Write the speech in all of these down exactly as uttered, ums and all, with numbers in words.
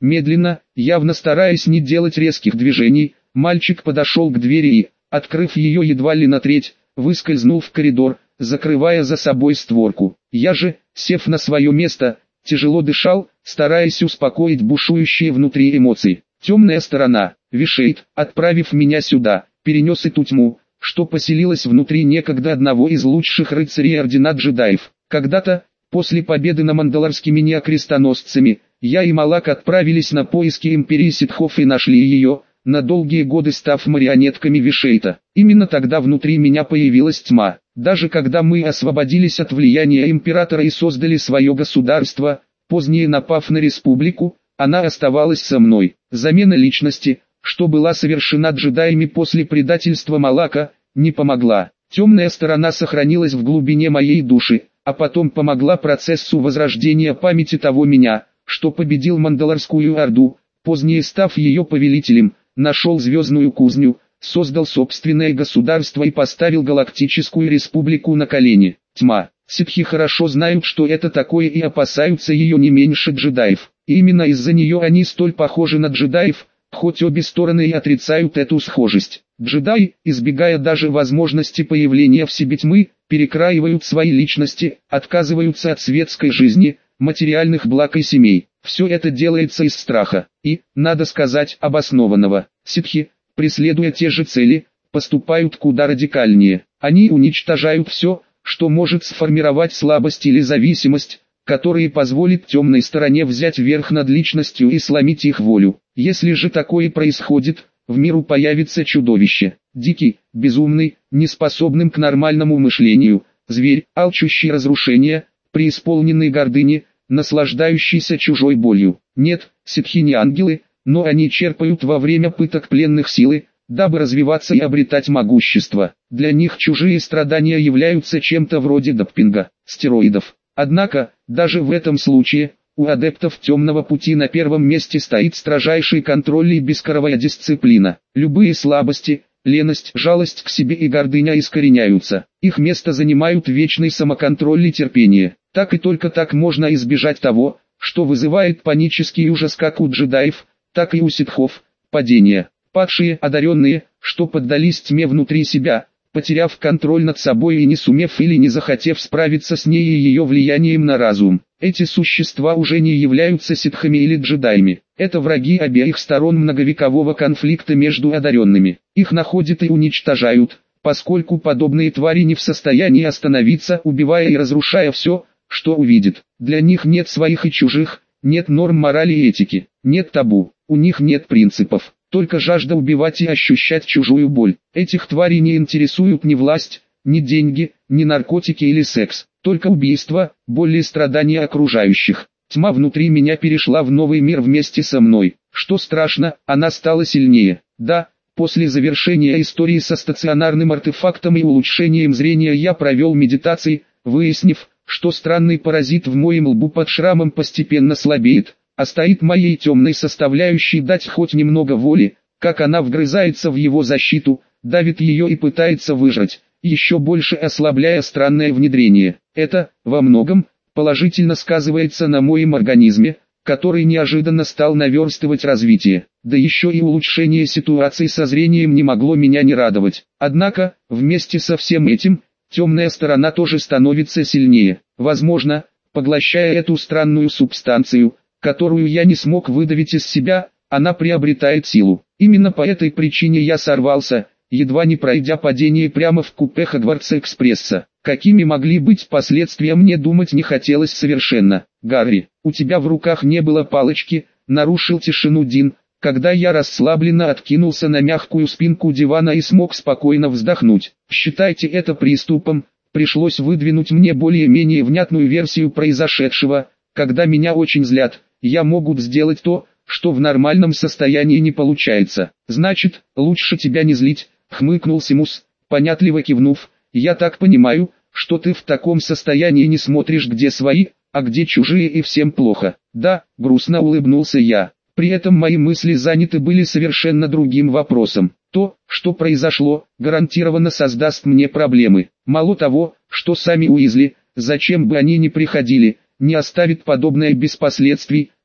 Медленно, явно стараясь не делать резких движений, мальчик подошел к двери и, открыв ее едва ли на треть, выскользнул в коридор, закрывая за собой створку. Я же, сев на свое место, тяжело дышал, стараясь успокоить бушующие внутри эмоции. Темная сторона, Вишейт, отправив меня сюда, перенес эту тьму, что поселилась внутри некогда одного из лучших рыцарей ордена джедаев. Когда-то, после победы над мандалорскими неокрестоносцами, я и Малак отправились на поиски империи ситхов и нашли ее, на долгие годы став марионетками Вишейта. Именно тогда внутри меня появилась тьма. Даже когда мы освободились от влияния императора и создали свое государство, позднее напав на республику, она оставалась со мной. Замена личности, что была совершена джедаями после предательства Малака, не помогла. Темная сторона сохранилась в глубине моей души, а потом помогла процессу возрождения памяти того меня, что победил Мандалорскую Орду, позднее став ее повелителем, нашел звездную кузню, создал собственное государство и поставил галактическую республику на колени. Тьма. Ситхи хорошо знают, что это такое, и опасаются ее не меньше джедаев. И именно из-за нее они столь похожи на джедаев, хоть обе стороны и отрицают эту схожесть. Джедаи, избегая даже возможности появления в себе тьмы, перекраивают свои личности, отказываются от светской жизни, материальных благ и семей. Все это делается из страха и, надо сказать, обоснованного. Ситхи, преследуя те же цели, поступают куда радикальнее. Они уничтожают все, что может сформировать слабость или зависимость, которые позволит темной стороне взять верх над личностью и сломить их волю. Если же такое происходит, в миру появится чудовище, дикий, безумный, неспособным к нормальному мышлению, зверь, алчущий разрушения, преисполненный гордыни, наслаждающийся чужой болью. Нет, ситхи не ангелы, но они черпают во время пыток пленных силы, дабы развиваться и обретать могущество. Для них чужие страдания являются чем-то вроде допинга, стероидов. Однако, даже в этом случае, у адептов темного пути на первом месте стоит строжайший контроль и бескровая дисциплина. Любые слабости, леность, жалость к себе и гордыня искореняются. Их место занимают вечный самоконтроль и терпение. Так и только так можно избежать того, что вызывает панический ужас как у джедаев, так и у ситхов, падения. Падшие одаренные, что поддались тьме внутри себя, потеряв контроль над собой и не сумев или не захотев справиться с ней и ее влиянием на разум. Эти существа уже не являются ситхами или джедаями. Это враги обеих сторон многовекового конфликта между одаренными. Их находят и уничтожают, поскольку подобные твари не в состоянии остановиться, убивая и разрушая все, что увидит. Для них нет своих и чужих, нет норм морали и этики, нет табу, у них нет принципов. Только жажда убивать и ощущать чужую боль. Этих тварей не интересуют ни власть, ни деньги, ни наркотики или секс. Только убийство, боль и страдания окружающих. Тьма внутри меня перешла в новый мир вместе со мной. Что страшно, она стала сильнее. Да, после завершения истории со стационарным артефактом и улучшением зрения я провел медитации, выяснив, что странный паразит в моем лбу под шрамом постепенно слабеет. А стоит моей темной составляющей дать хоть немного воли, как она вгрызается в его защиту, давит ее и пытается выжать, еще больше ослабляя странное внедрение. Это, во многом, положительно сказывается на моем организме, который неожиданно стал наверстывать развитие. Да еще и улучшение ситуации со зрением не могло меня не радовать. Однако, вместе со всем этим, темная сторона тоже становится сильнее. Возможно, поглощая эту странную субстанцию, которую я не смог выдавить из себя, она приобретает силу. Именно по этой причине я сорвался, едва не пройдя падение прямо в купе Хогвартс-экспресса. Какими могли быть последствия, мне думать не хотелось совершенно. «Гарри, у тебя в руках не было палочки», — нарушил тишину Дин, когда я расслабленно откинулся на мягкую спинку дивана и смог спокойно вздохнуть. «Считайте это приступом», пришлось выдвинуть мне более-менее внятную версию произошедшего. Когда меня очень злят, я могу сделать то, что в нормальном состоянии не получается. Значит, лучше тебя не злить, хмыкнул Симус, понятливо кивнув. Я так понимаю, что ты в таком состоянии не смотришь, где свои, а где чужие, и всем плохо. Да, грустно улыбнулся я. При этом мои мысли заняты были совершенно другим вопросом. То, что произошло, гарантированно создаст мне проблемы. Мало того, что сами Уизли, зачем бы они ни приходили, не оставит подобное без последствий,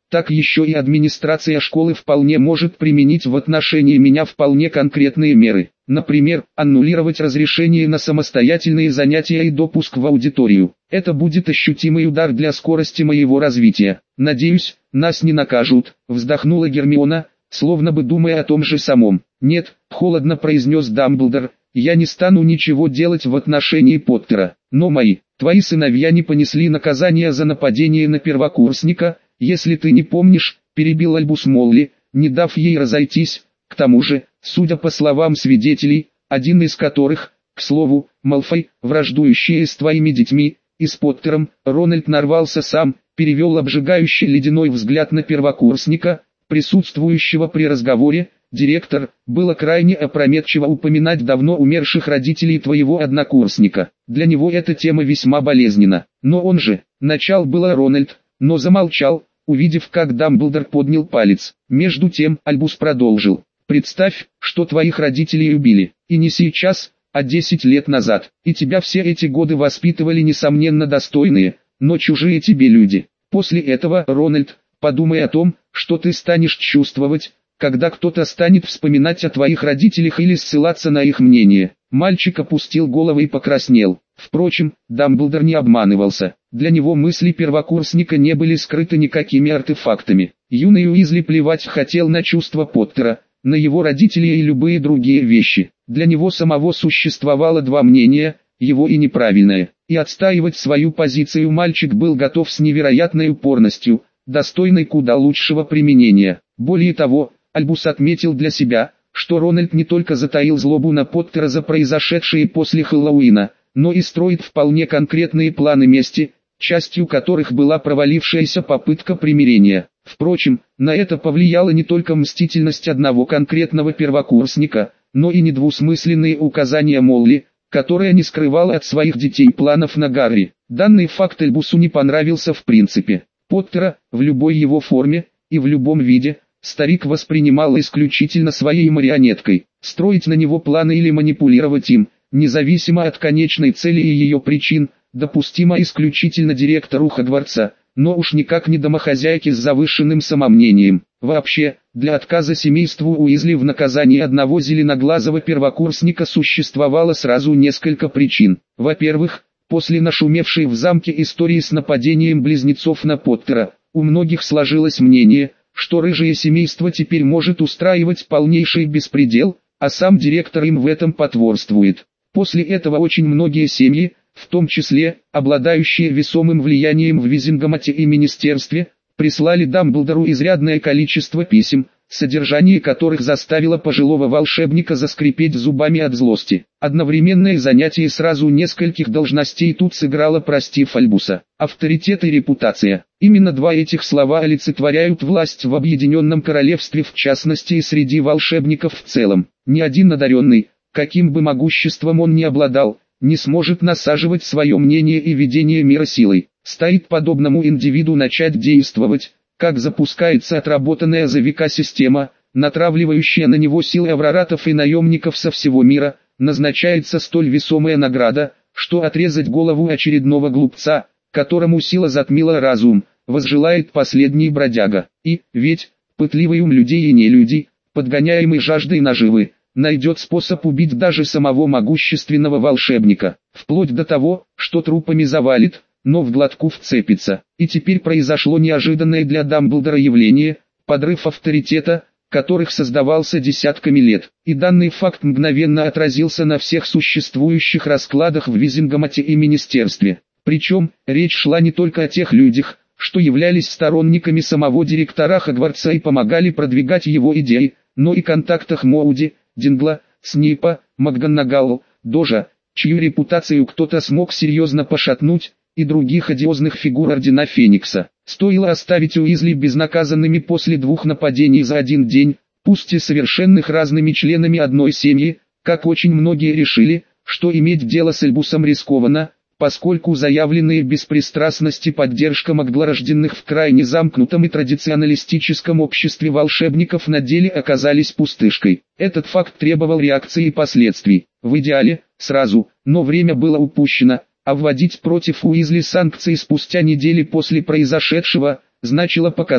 так еще и администрация школы вполне может применить в отношении меня вполне конкретные меры. Например, аннулировать разрешение на самостоятельные занятия и допуск в аудиторию. Это будет ощутимый удар для скорости моего развития. Надеюсь, нас не накажут, вздохнула Гермиона, словно бы думая о том же самом. Нет, холодно произнес Дамблдор, я не стану ничего делать в отношении Поттера. Но мои, твои сыновья не понесли наказания за нападение на первокурсника, если ты не помнишь, перебил Альбус Молли, не дав ей разойтись. К тому же, судя по словам свидетелей, один из которых, к слову, Малфой, враждующий с твоими детьми, и с Поттером, Рональд нарвался сам, перевел обжигающий ледяной взгляд на первокурсника, присутствующего при разговоре. Директор, было крайне опрометчиво упоминать давно умерших родителей твоего однокурсника. Для него эта тема весьма болезненна. Но он же, начал было Рональд, но замолчал, увидев, как Дамблдор поднял палец. Между тем, Альбус продолжил. Представь, что твоих родителей убили, и не сейчас, а десять лет назад, и тебя все эти годы воспитывали несомненно достойные, но чужие тебе люди. После этого, Рональд, подумай о том, что ты станешь чувствовать, когда кто-то станет вспоминать о твоих родителях или ссылаться на их мнение. Мальчик опустил голову и покраснел. Впрочем, Дамблдор не обманывался. Для него мысли первокурсника не были скрыты никакими артефактами. Юный Уизли плевать хотел на чувства Поттера, на его родителей и любые другие вещи. Для него самого существовало два мнения, его и неправильное. И отстаивать свою позицию мальчик был готов с невероятной упорностью, достойной куда лучшего применения. Более того, Альбус отметил для себя, что Рональд не только затаил злобу на Поттера за произошедшее после Хэллоуина, но и строит вполне конкретные планы мести, частью которых была провалившаяся попытка примирения. Впрочем, на это повлияла не только мстительность одного конкретного первокурсника, но и недвусмысленные указания Молли, которая не скрывала от своих детей планов на Гарри. Данный факт Альбусу не понравился в принципе. Поттера, в любой его форме, и в любом виде, старик воспринимал исключительно своей марионеткой. Строить на него планы или манипулировать им, независимо от конечной цели и ее причин, допустимо исключительно директору Хогвартса, но уж никак не домохозяйке с завышенным самомнением. Вообще, для отказа семейству Уизли в наказании одного зеленоглазого первокурсника существовало сразу несколько причин. Во-первых, после нашумевшей в замке истории с нападением близнецов на Поттера, у многих сложилось мнение, что рыжее семейство теперь может устраивать полнейший беспредел, а сам директор им в этом потворствует. После этого очень многие семьи, в том числе, обладающие весомым влиянием в Визингамате и министерстве, прислали Дамблдору изрядное количество писем, содержание которых заставило пожилого волшебника заскрипеть зубами от злости. Одновременное занятие сразу нескольких должностей тут сыграло против Альбуса. Авторитет и репутация. Именно два этих слова олицетворяют власть в Объединенном Королевстве, в частности и среди волшебников в целом. Ни один одаренный, каким бы могуществом он ни обладал, не сможет насаживать свое мнение и видение мира силой. Стоит подобному индивиду начать действовать, как запускается отработанная за века система, натравливающая на него силы авраратов и наемников со всего мира, назначается столь весомая награда, что отрезать голову очередного глупца, которому сила затмила разум, возжелает последний бродяга. И, ведь, пытливый ум людей и нелюдей, подгоняемый жаждой наживы, найдет способ убить даже самого могущественного волшебника, вплоть до того, что трупами завалит, но в глотку вцепится. И теперь произошло неожиданное для Дамблдора явление, подрыв авторитета, которых создавался десятками лет. И данный факт мгновенно отразился на всех существующих раскладах в Визингамате и министерстве. Причем, речь шла не только о тех людях, что являлись сторонниками самого директора Хогвартса и помогали продвигать его идеи, но и контактах Моуди, Дингла, Снейпа, МакГонагал, Дожа, чью репутацию кто-то смог серьезно пошатнуть, и других одиозных фигур Ордена Феникса. Стоило оставить Уизли безнаказанными после двух нападений за один день, пусть и совершенных разными членами одной семьи, как очень многие решили, что иметь дело с Альбусом рискованно, поскольку заявленные беспристрастность и поддержка Магдлорожденных в крайне замкнутом и традиционалистическом обществе волшебников на деле оказались пустышкой. Этот факт требовал реакции и последствий. В идеале, сразу, но время было упущено, а вводить против Уизли санкции спустя недели после произошедшего, значило показать,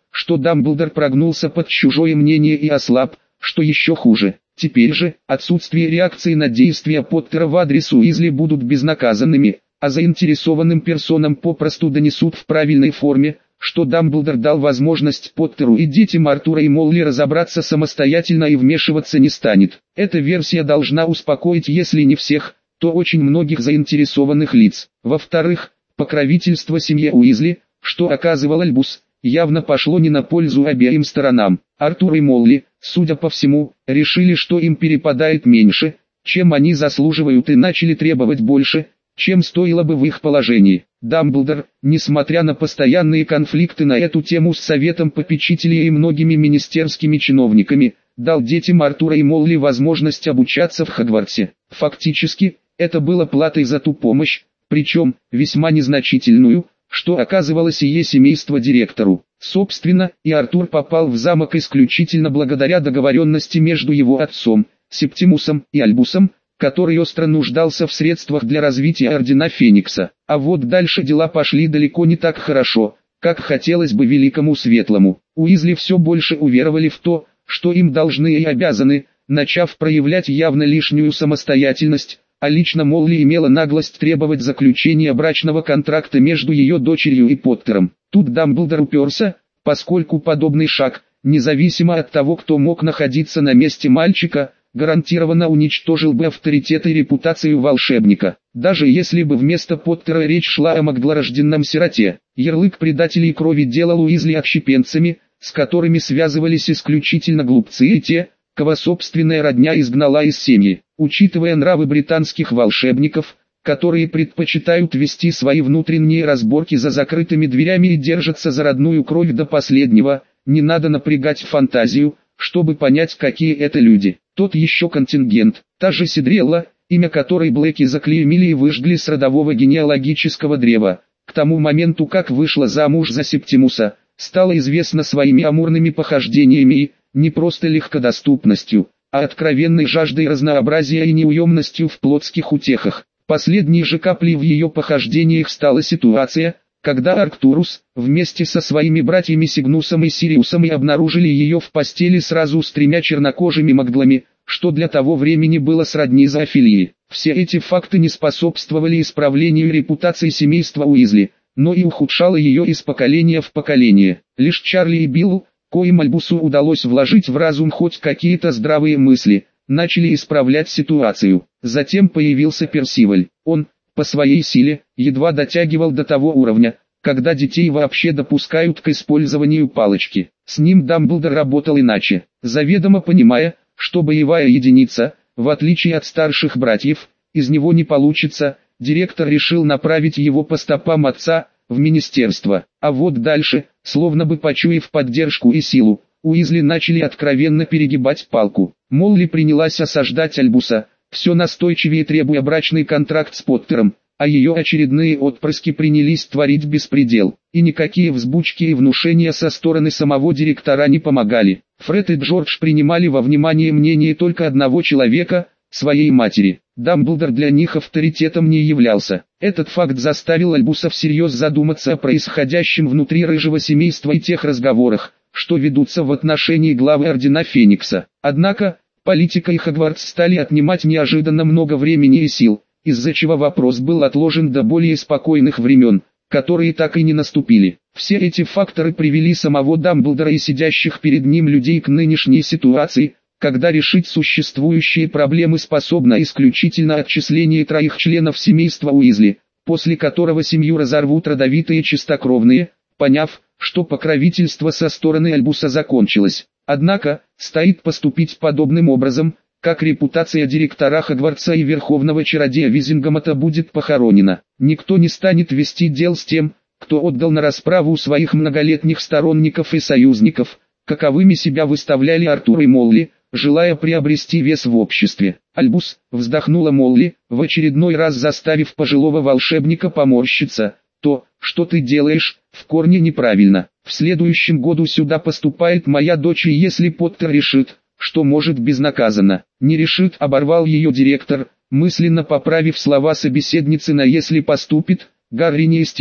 что Дамблдор прогнулся под чужое мнение и ослаб, что еще хуже. Теперь же, отсутствие реакции на действия Поттера в адрес Уизли будут безнаказанными, а заинтересованным персонам попросту донесут в правильной форме, что Дамблдор дал возможность Поттеру и детям Артура и Молли разобраться самостоятельно и вмешиваться не станет. Эта версия должна успокоить, если не всех, то очень многих заинтересованных лиц. Во-вторых, покровительство семье Уизли, что оказывал Альбус, явно пошло не на пользу обеим сторонам. Артур и Молли, судя по всему, решили, что им перепадает меньше, чем они заслуживают, и начали требовать больше, чем стоило бы в их положении. Дамблдор, несмотря на постоянные конфликты на эту тему с Советом Попечителей и многими министерскими чиновниками, дал детям Артура и Молли возможность обучаться в Хогвартсе. Фактически, это было платой за ту помощь, причем весьма незначительную, что оказывало сие семейство директору. Собственно, и Артур попал в замок исключительно благодаря договоренности между его отцом, Септимусом, и Альбусом, который остро нуждался в средствах для развития Ордена Феникса. А вот дальше дела пошли далеко не так хорошо, как хотелось бы Великому Светлому. Уизли все больше уверовали в то, что им должны и обязаны, начав проявлять явно лишнюю самостоятельность, а лично Молли имела наглость требовать заключения брачного контракта между ее дочерью и Поттером. Тут Дамблдор уперся, поскольку подобный шаг, независимо от того, кто мог находиться на месте мальчика, гарантированно уничтожил бы авторитет и репутацию волшебника. Даже если бы вместо Поттера речь шла о могдлорожденном сироте, ярлык предателей крови делал Уизли отщепенцами, с которыми связывались исключительно глупцы и те, кого собственная родня изгнала из семьи. Учитывая нравы британских волшебников, которые предпочитают вести свои внутренние разборки за закрытыми дверями и держатся за родную кровь до последнего, не надо напрягать фантазию, чтобы понять, какие это люди. Тот еще контингент, та же Сидрелла, имя которой Блэки заклеймили и выжгли с родового генеалогического древа, к тому моменту, как вышла замуж за Септимуса, стала известна своими амурными похождениями и, не просто легкодоступностью, а откровенной жаждой разнообразия и неуемностью в плотских утехах. Последней же каплей в ее похождениях стала ситуация, когда Арктурус, вместе со своими братьями Сигнусом и Сириусом, и обнаружили ее в постели сразу с тремя чернокожими магдлами, что для того времени было сродни зоофилии. Все эти факты не способствовали исправлению репутации семейства Уизли, но и ухудшало ее из поколения в поколение. Лишь Чарли и Билл, коим Альбусу удалось вложить в разум хоть какие-то здравые мысли, начали исправлять ситуацию. Затем появился Персиваль. Он, по своей силе, едва дотягивал до того уровня, когда детей вообще допускают к использованию палочки. С ним Дамблдор работал иначе, заведомо понимая, что боевая единица, в отличие от старших братьев, из него не получится. Директор решил направить его по стопам отца, в министерство. А вот дальше, словно бы почуяв поддержку и силу, Уизли начали откровенно перегибать палку. Молли принялась осаждать Альбуса, все настойчивее требуя брачный контракт с Поттером, а ее очередные отпрыски принялись творить беспредел. И никакие взбучки и внушения со стороны самого директора не помогали. Фред и Джордж принимали во внимание мнение только одного человека, своей матери. Дамблдор для них авторитетом не являлся. Этот факт заставил Альбуса всерьез задуматься о происходящем внутри рыжего семейства и тех разговорах, что ведутся в отношении главы Ордена Феникса. Однако, политика и Хогвартс стали отнимать неожиданно много времени и сил, из-за чего вопрос был отложен до более спокойных времен, которые так и не наступили. Все эти факторы привели самого Дамблдора и сидящих перед ним людей к нынешней ситуации, когда решить существующие проблемы способно исключительно отчисление троих членов семейства Уизли, после которого семью разорвут родовитые чистокровные, поняв, что покровительство со стороны Альбуса закончилось. Однако, стоит поступить подобным образом, как репутация директора Хогвартса и верховного чародея Визингомота будет похоронена. Никто не станет вести дел с тем, кто отдал на расправу своих многолетних сторонников и союзников, каковыми себя выставляли Артур и Молли, желая приобрести вес в обществе. Альбус, вздохнула Молли, в очередной раз заставив пожилого волшебника поморщиться. То, что ты делаешь, в корне неправильно. В следующем году сюда поступает моя дочь, и если Поттер решит, что может безнаказанно, не решит, оборвал ее директор, мысленно поправив слова собеседницы на «если поступит», Гарри не из тех,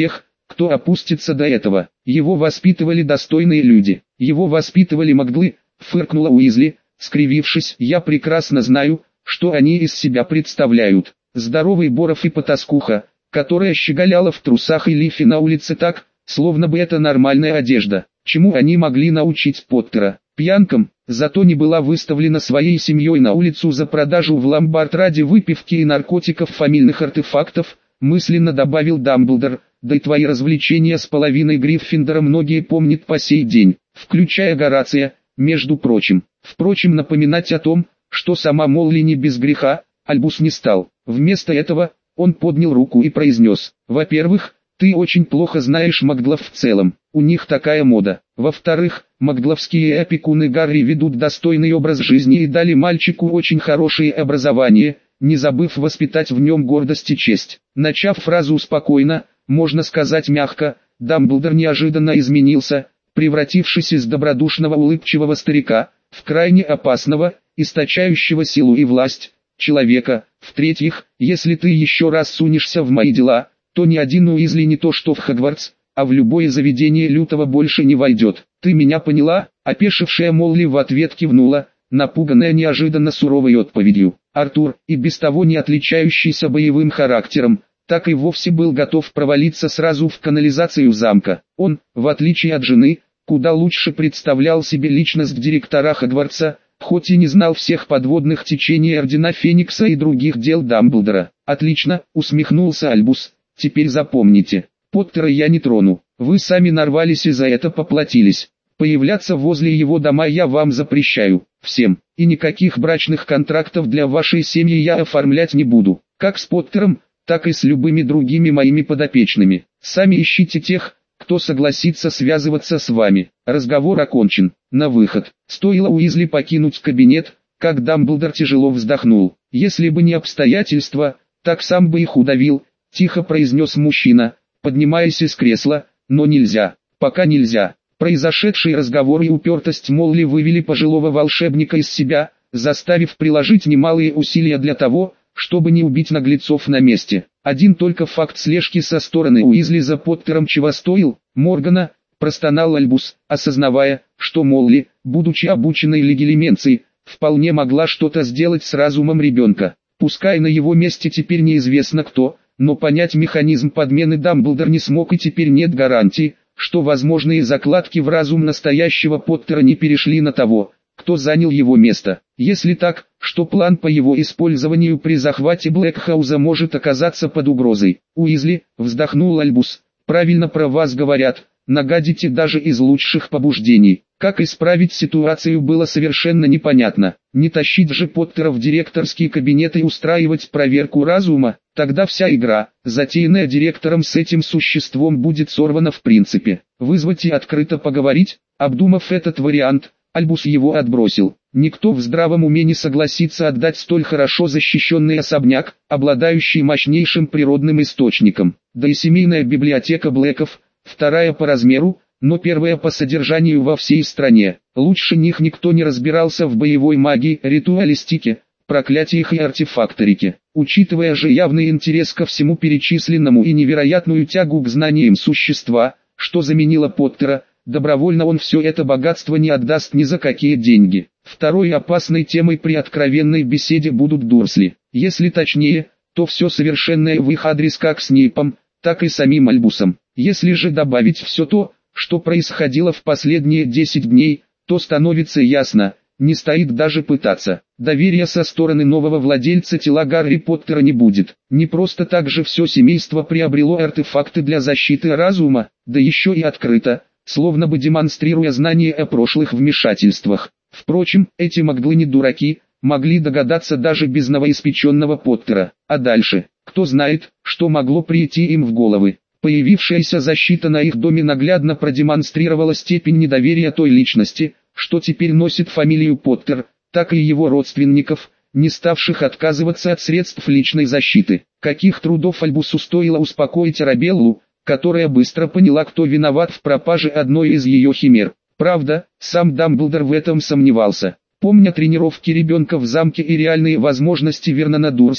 кто опустится до этого. Его воспитывали достойные люди. Его воспитывали маглы, фыркнула Уизли, скривившись. Я прекрасно знаю, что они из себя представляют. Здоровый Боров и потаскуха, которая щеголяла в трусах и лифе на улице так, словно бы это нормальная одежда. Чему они могли научить Поттера? Пьянкам, зато не была выставлена своей семьей на улицу за продажу в ломбард ради выпивки и наркотиков фамильных артефактов, мысленно добавил Дамблдор, да и твои развлечения с половиной Гриффиндора многие помнят по сей день, включая Горация, между прочим. Впрочем, напоминать о том, что сама Молли не без греха, Альбус не стал. Вместо этого, он поднял руку и произнес: «Во-первых, ты очень плохо знаешь маглов в целом, у них такая мода. Во-вторых, магловские опекуны Гарри ведут достойный образ жизни и дали мальчику очень хорошее образование, не забыв воспитать в нем гордость и честь». Начав фразу спокойно, можно сказать мягко, Дамблдор неожиданно изменился, превратившись из добродушного улыбчивого старика, в крайне опасного, источающего силу и власть, человека. В-третьих, если ты еще раз сунешься в мои дела, то ни один Уизли не то что в Хогвартс, а в любое заведение лютого больше не войдет. Ты меня поняла? Опешившая Молли в ответ кивнула, напуганная неожиданно суровой отповедью. Артур, и без того не отличающийся боевым характером, так и вовсе был готов провалиться сразу в канализацию замка. Он, в отличие от жены, куда лучше представлял себе личность директора Хогвартса, хоть и не знал всех подводных течений Ордена Феникса и других дел Дамблдора. «Отлично», — усмехнулся Альбус, — «теперь запомните, Поттера я не трону, вы сами нарвались и за это поплатились. Появляться возле его дома я вам запрещаю, всем, и никаких брачных контрактов для вашей семьи я оформлять не буду, как с Поттером, так и с любыми другими моими подопечными. Сами ищите тех, кто согласится связываться с вами. Разговор окончен. На выход». Стоило Уизли покинуть кабинет, как Дамблдор тяжело вздохнул. «Если бы не обстоятельства, так сам бы их удавил», — тихо произнес мужчина, поднимаясь из кресла. «Но нельзя, пока нельзя». Произошедший разговор и упертость Молли вывели пожилого волшебника из себя, заставив приложить немалые усилия для того, чтобы не убить наглецов на месте. Один только факт слежки со стороны Уизли за Поттером чего стоил, Моргана, простонал Альбус, осознавая, что Молли, будучи обученной легилименцией, вполне могла что-то сделать с разумом ребенка. Пускай на его месте теперь неизвестно кто, но понять механизм подмены Дамблдор не смог, и теперь нет гарантии, что возможные закладки в разум настоящего Поттера не перешли на того, кто занял его место. Если так, что план по его использованию при захвате Блэкхауза может оказаться под угрозой. «Уизли», — вздохнул Альбус, — «правильно про вас говорят, нагадите даже из лучших побуждений». Как исправить ситуацию было совершенно непонятно. Не тащить же Поттера в директорский кабинет и устраивать проверку разума, тогда вся игра, затеянная директором с этим существом, будет сорвана в принципе. Вызвать и открыто поговорить. Обдумав этот вариант, Альбус его отбросил. Никто в здравом уме не согласится отдать столь хорошо защищенный особняк, обладающий мощнейшим природным источником. Да и семейная библиотека Блэков, вторая по размеру, но первая по содержанию во всей стране. Лучше них никто не разбирался в боевой магии, ритуалистике, проклятиях и артефакторике. Учитывая же явный интерес ко всему перечисленному и невероятную тягу к знаниям существа, что заменило Поттера, добровольно он все это богатство не отдаст ни за какие деньги. Второй опасной темой при откровенной беседе будут Дурсли. Если точнее, то все совершенное в их адрес как с Снейпом, так и самим Альбусом. Если же добавить все то, что происходило в последние десять дней, то становится ясно, не стоит даже пытаться. Доверия со стороны нового владельца тела Гарри Поттера не будет. Не просто так же все семейство приобрело артефакты для защиты разума, да еще и открыто, словно бы демонстрируя знания о прошлых вмешательствах. Впрочем, эти маглы не дураки, могли догадаться даже без новоиспеченного Поттера. А дальше, кто знает, что могло прийти им в головы. Появившаяся защита на их доме наглядно продемонстрировала степень недоверия той личности, что теперь носит фамилию Поттер, так и его родственников, не ставших отказываться от средств личной защиты. Каких трудов Альбусу стоило успокоить Арабеллу, которая быстро поняла, кто виноват в пропаже одной из ее химер. Правда, сам Дамблдор в этом сомневался. Помня тренировки ребенка в замке и реальные возможности Вернона Дурсля,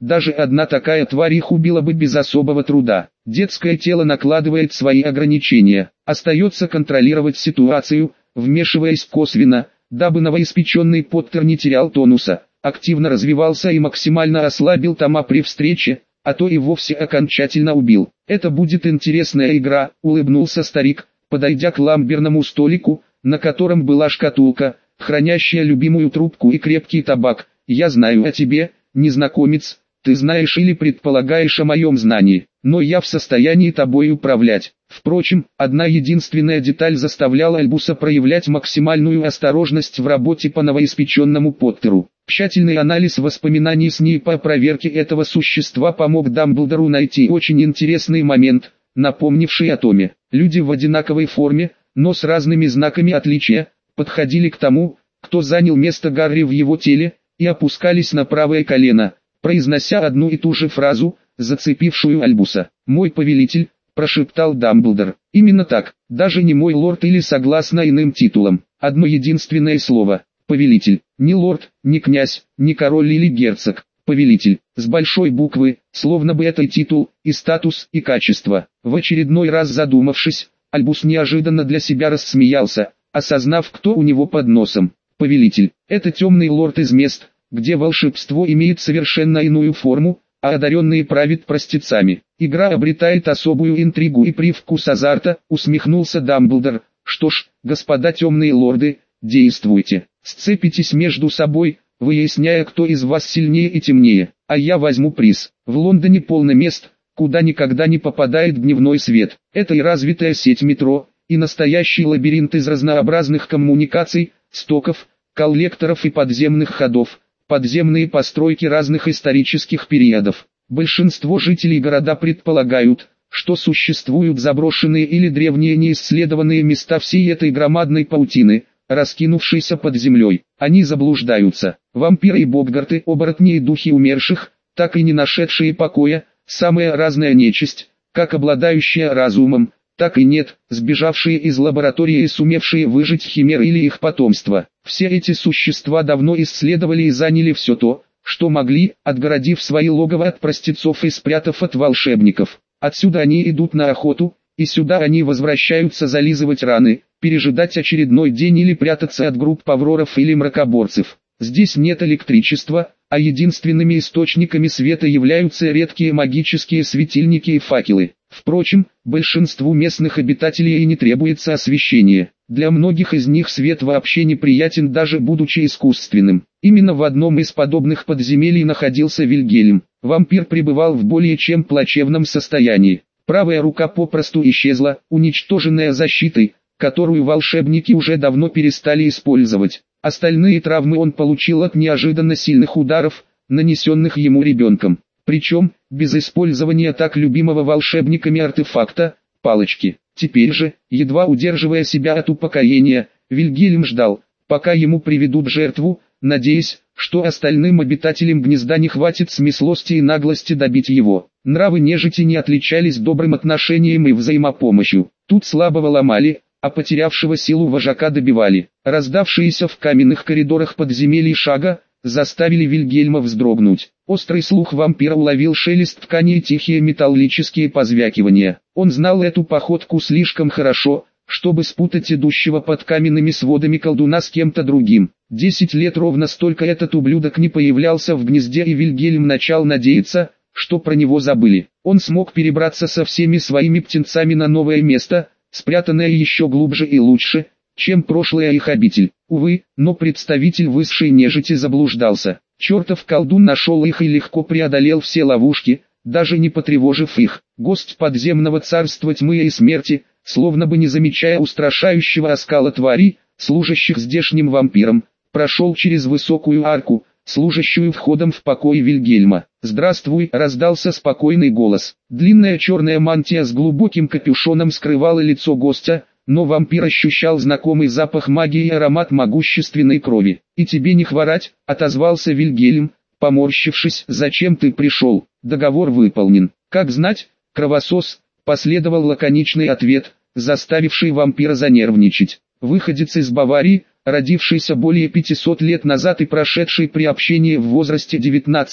Даже одна такая тварь их убила бы без особого труда. Детское тело накладывает свои ограничения. Остается контролировать ситуацию, вмешиваясь косвенно, дабы новоиспеченный Поттер не терял тонуса, активно развивался и максимально ослабил Тома при встрече, а то и вовсе окончательно убил. «Это будет интересная игра», — улыбнулся старик, подойдя к ламберному столику, на котором была шкатулка, хранящая любимую трубку и крепкий табак. «Я знаю о тебе, незнакомец, ты знаешь или предполагаешь о моем знании, но я в состоянии тобой управлять». Впрочем, одна единственная деталь заставляла Альбуса проявлять максимальную осторожность в работе по новоиспеченному Поттеру. Тщательный анализ воспоминаний Снейпа о проверке этого существа помог Дамблдору найти очень интересный момент, напомнивший о Томе. Люди в одинаковой форме, но с разными знаками отличия, подходили к тому, кто занял место Гарри в его теле, и опускались на правое колено, произнося одну и ту же фразу, зацепившую Альбуса. «Мой повелитель», — прошептал Дамблдор. «Именно так, даже не мой лорд или согласно иным титулам. Одно единственное слово — повелитель. Не лорд, не князь, не король или герцог. Повелитель, с большой буквы, словно бы это и титул, и статус, и качество». В очередной раз задумавшись, Альбус неожиданно для себя рассмеялся, осознав, кто у него под носом. Повелитель — это темный лорд из мест, где волшебство имеет совершенно иную форму, а одаренные правят простецами. Игра обретает особую интригу и привкус азарта, усмехнулся Дамблдор. «Что ж, господа темные лорды, действуйте, сцепитесь между собой, выясняя, кто из вас сильнее и темнее, а я возьму приз. В Лондоне полно мест, куда никогда не попадает дневной свет. Это и развитая сеть метро, и настоящий лабиринт из разнообразных коммуникаций, стоков, коллекторов и подземных ходов, подземные постройки разных исторических периодов. Большинство жителей города предполагают, что существуют заброшенные или древние неисследованные места всей этой громадной паутины, раскинувшейся под землей. Они заблуждаются. Вампиры и боггарты, оборотни и духи умерших, так и не нашедшие покоя, самая разная нечисть, как обладающая разумом, так и нет, сбежавшие из лаборатории и сумевшие выжить химеры или их потомство. Все эти существа давно исследовали и заняли все то, что могли, отгородив свои логово от простецов и спрятав от волшебников. Отсюда они идут на охоту, и сюда они возвращаются зализывать раны, пережидать очередной день или прятаться от групп авроров или мракоборцев. Здесь нет электричества, а единственными источниками света являются редкие магические светильники и факелы. Впрочем, большинству местных обитателей и не требуется освещение. Для многих из них свет вообще неприятен, даже будучи искусственным. Именно в одном из подобных подземелий находился Вильгельм. Вампир пребывал в более чем плачевном состоянии. Правая рука попросту исчезла, уничтоженная защитой, которую волшебники уже давно перестали использовать. Остальные травмы он получил от неожиданно сильных ударов, нанесенных ему ребенком. Причем, без использования так любимого волшебниками артефакта, палочки. Теперь же, едва удерживая себя от упокоения, Вильгельм ждал, пока ему приведут жертву, надеясь, что остальным обитателям гнезда не хватит смелости и наглости добить его. Нравы нежити не отличались добрым отношением и взаимопомощью. Тут слабого ломали, а потерявшего силу вожака добивали. Раздавшиеся в каменных коридорах подземелий шага, заставили Вильгельма вздрогнуть. Острый слух вампира уловил шелест ткани и тихие металлические позвякивания. Он знал эту походку слишком хорошо, чтобы спутать идущего под каменными сводами колдуна с кем-то другим. Десять лет ровно столько этот ублюдок не появлялся в гнезде, и Вильгельм начал надеяться, что про него забыли. Он смог перебраться со всеми своими птенцами на новое место, спрятанное еще глубже и лучше, чем прошлая их обитель. Увы, но представитель высшей нежити заблуждался. Чертов колдун нашел их и легко преодолел все ловушки, даже не потревожив их. Гость подземного царства тьмы и смерти, словно бы не замечая устрашающего оскала тварей, служащих здешним вампирам, прошел через высокую арку, служащую входом в покой Вильгельма. «Здравствуй!» — раздался спокойный голос. Длинная черная мантия с глубоким капюшоном скрывала лицо гостя, но вампир ощущал знакомый запах магии и аромат могущественной крови. «И тебе не хворать», — отозвался Вильгельм, поморщившись. «Зачем ты пришел? Договор выполнен». «Как знать, кровосос», — последовал лаконичный ответ, заставивший вампира занервничать. Выходец из Баварии, родившийся более пятисот лет назад и прошедший приобщение в возрасте девятнадцати,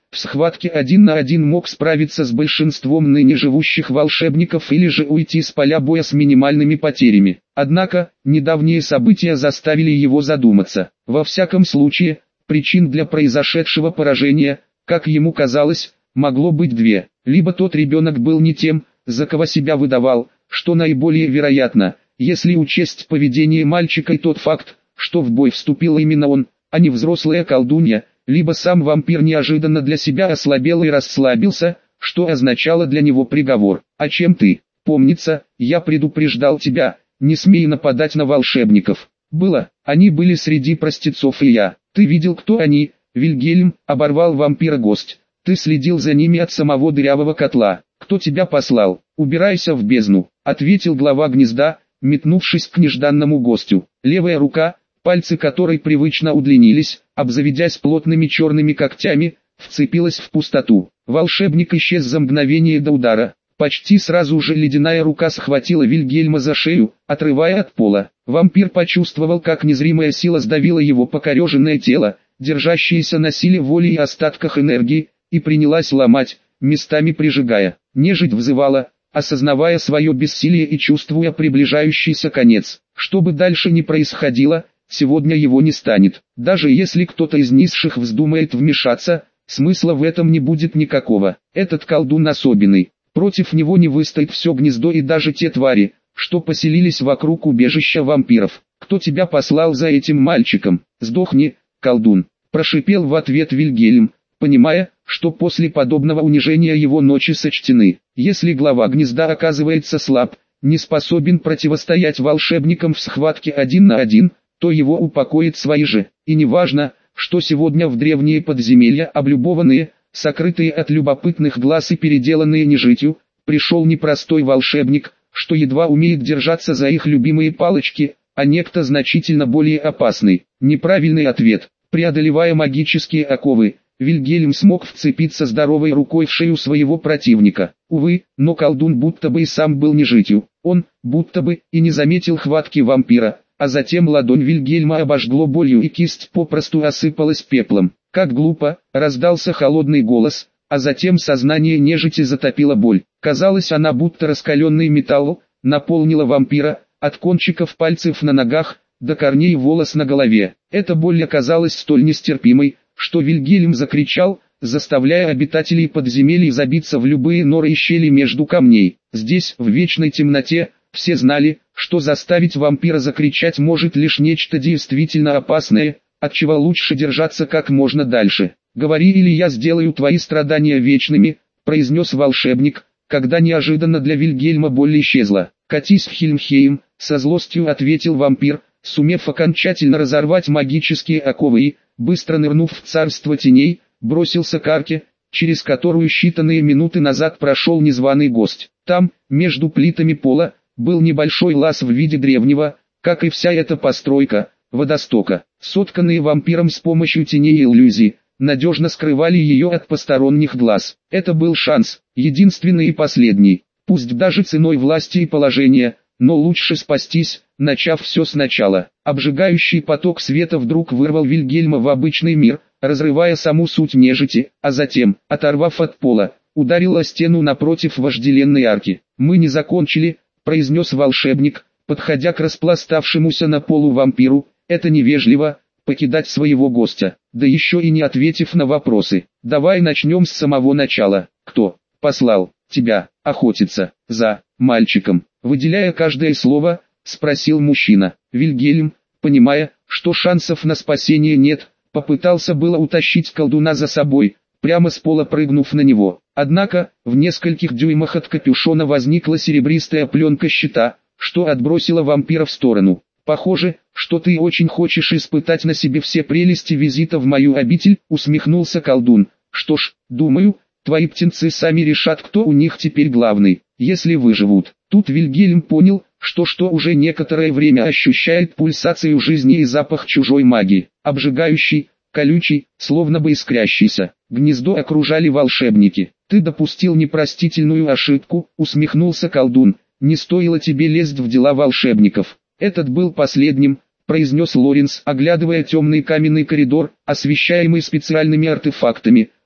в схватке один на один мог справиться с большинством ныне живущих волшебников или же уйти с поля боя с минимальными потерями. Однако, недавние события заставили его задуматься. Во всяком случае, причин для произошедшего поражения, как ему казалось, могло быть две. Либо тот ребенок был не тем, за кого себя выдавал, что наиболее вероятно, если учесть поведение мальчика и тот факт, что в бой вступил именно он, а не взрослая колдунья, либо сам вампир неожиданно для себя ослабел и расслабился, что означало для него приговор. «А чем ты? Помнится, я предупреждал тебя, не смей нападать на волшебников». «Было, они были среди простецов и я. Ты видел, кто они?» «Вильгельм», — оборвал вампира гость. «Ты следил за ними от самого дырявого котла. Кто тебя послал? Убирайся в бездну», — ответил глава гнезда, метнувшись к нежданному гостю. Левая рука, пальцы которой привычно удлинились, обзаведясь плотными черными когтями, вцепилась в пустоту. Волшебник исчез за мгновение до удара. Почти сразу же ледяная рука схватила Вильгельма за шею, отрывая от пола. Вампир почувствовал, как незримая сила сдавила его покореженное тело, держащееся на силе воли и остатках энергии, и принялась ломать, местами прижигая. Нежить взывала, осознавая свое бессилие и чувствуя приближающийся конец. Что бы дальше ни происходило, сегодня его не станет. Даже если кто-то из низших вздумает вмешаться, смысла в этом не будет никакого. Этот колдун особенный. Против него не выстоит все гнездо и даже те твари, что поселились вокруг убежища вампиров. «Кто тебя послал за этим мальчиком? Сдохни, колдун!» – прошипел в ответ Вильгельм, понимая, что после подобного унижения его ночи сочтены. Если глава гнезда оказывается слаб, не способен противостоять волшебникам в схватке один на один, то его упокоит свои же. И неважно, что сегодня в древние подземелья облюбованные, сокрытые от любопытных глаз и переделанные нежитью, пришел непростой волшебник, что едва умеет держаться за их любимые палочки, а некто значительно более опасный. Неправильный ответ. Преодолевая магические оковы, Вильгельм смог вцепиться здоровой рукой в шею своего противника. Увы, но колдун будто бы и сам был нежитью. Он, будто бы, и не заметил хватки вампира, а затем ладонь Вильгельма обожгло болью и кисть попросту осыпалась пеплом. «Как глупо!» — раздался холодный голос, а затем сознание нежити затопило боль. Казалось, она будто раскаленный металл, наполнила вампира, от кончиков пальцев на ногах, до корней волос на голове. Эта боль оказалась столь нестерпимой, что Вильгельм закричал, заставляя обитателей подземелий забиться в любые норы и щели между камней. Здесь, в вечной темноте, все знали, что заставить вампира закричать может лишь нечто действительно опасное, отчего лучше держаться как можно дальше. «Говори, или я сделаю твои страдания вечными», — произнес волшебник, когда неожиданно для Вильгельма боль исчезла. «Катись в Хельмхейм», — со злостью ответил вампир, сумев окончательно разорвать магические оковы и, быстро нырнув в царство теней, бросился к арке, через которую считанные минуты назад прошел незваный гость. Там, между плитами пола, был небольшой лаз в виде древнего, как и вся эта постройка, водостока. Сотканные вампиром с помощью теней и иллюзий, надежно скрывали ее от посторонних глаз. Это был шанс, единственный и последний, пусть даже ценой власти и положения, но лучше спастись, начав все сначала. Обжигающий поток света вдруг вырвал Вильгельма в обычный мир, разрывая саму суть нежити, а затем, оторвав от пола, ударил о стену напротив вожделенной арки. «Мы не закончили», — произнес волшебник, подходя к распластавшемуся на полу вампиру. «Это невежливо, покидать своего гостя, да еще и не ответив на вопросы. Давай начнем с самого начала. Кто послал тебя охотиться за мальчиком?» Выделяя каждое слово, спросил мужчина. Вильгельм, понимая, что шансов на спасение нет, попытался было утащить колдуна за собой, прямо с пола прыгнув на него. Однако, в нескольких дюймах от капюшона возникла серебристая пленка щита, что отбросила вампира в сторону. «Похоже, что ты очень хочешь испытать на себе все прелести визита в мою обитель», — усмехнулся колдун. «Что ж, думаю, твои птенцы сами решат, кто у них теперь главный, если выживут». Тут Вильгельм понял, что что уже некоторое время ощущает пульсацию жизни и запах чужой магии, обжигающий, колючий, словно бы искрящийся. Гнездо окружали волшебники. «Ты допустил непростительную ошибку», — усмехнулся колдун. «Не стоило тебе лезть в дела волшебников». «Этот был последним», — произнес Лоренс, оглядывая темный каменный коридор, освещаемый специальными артефактами,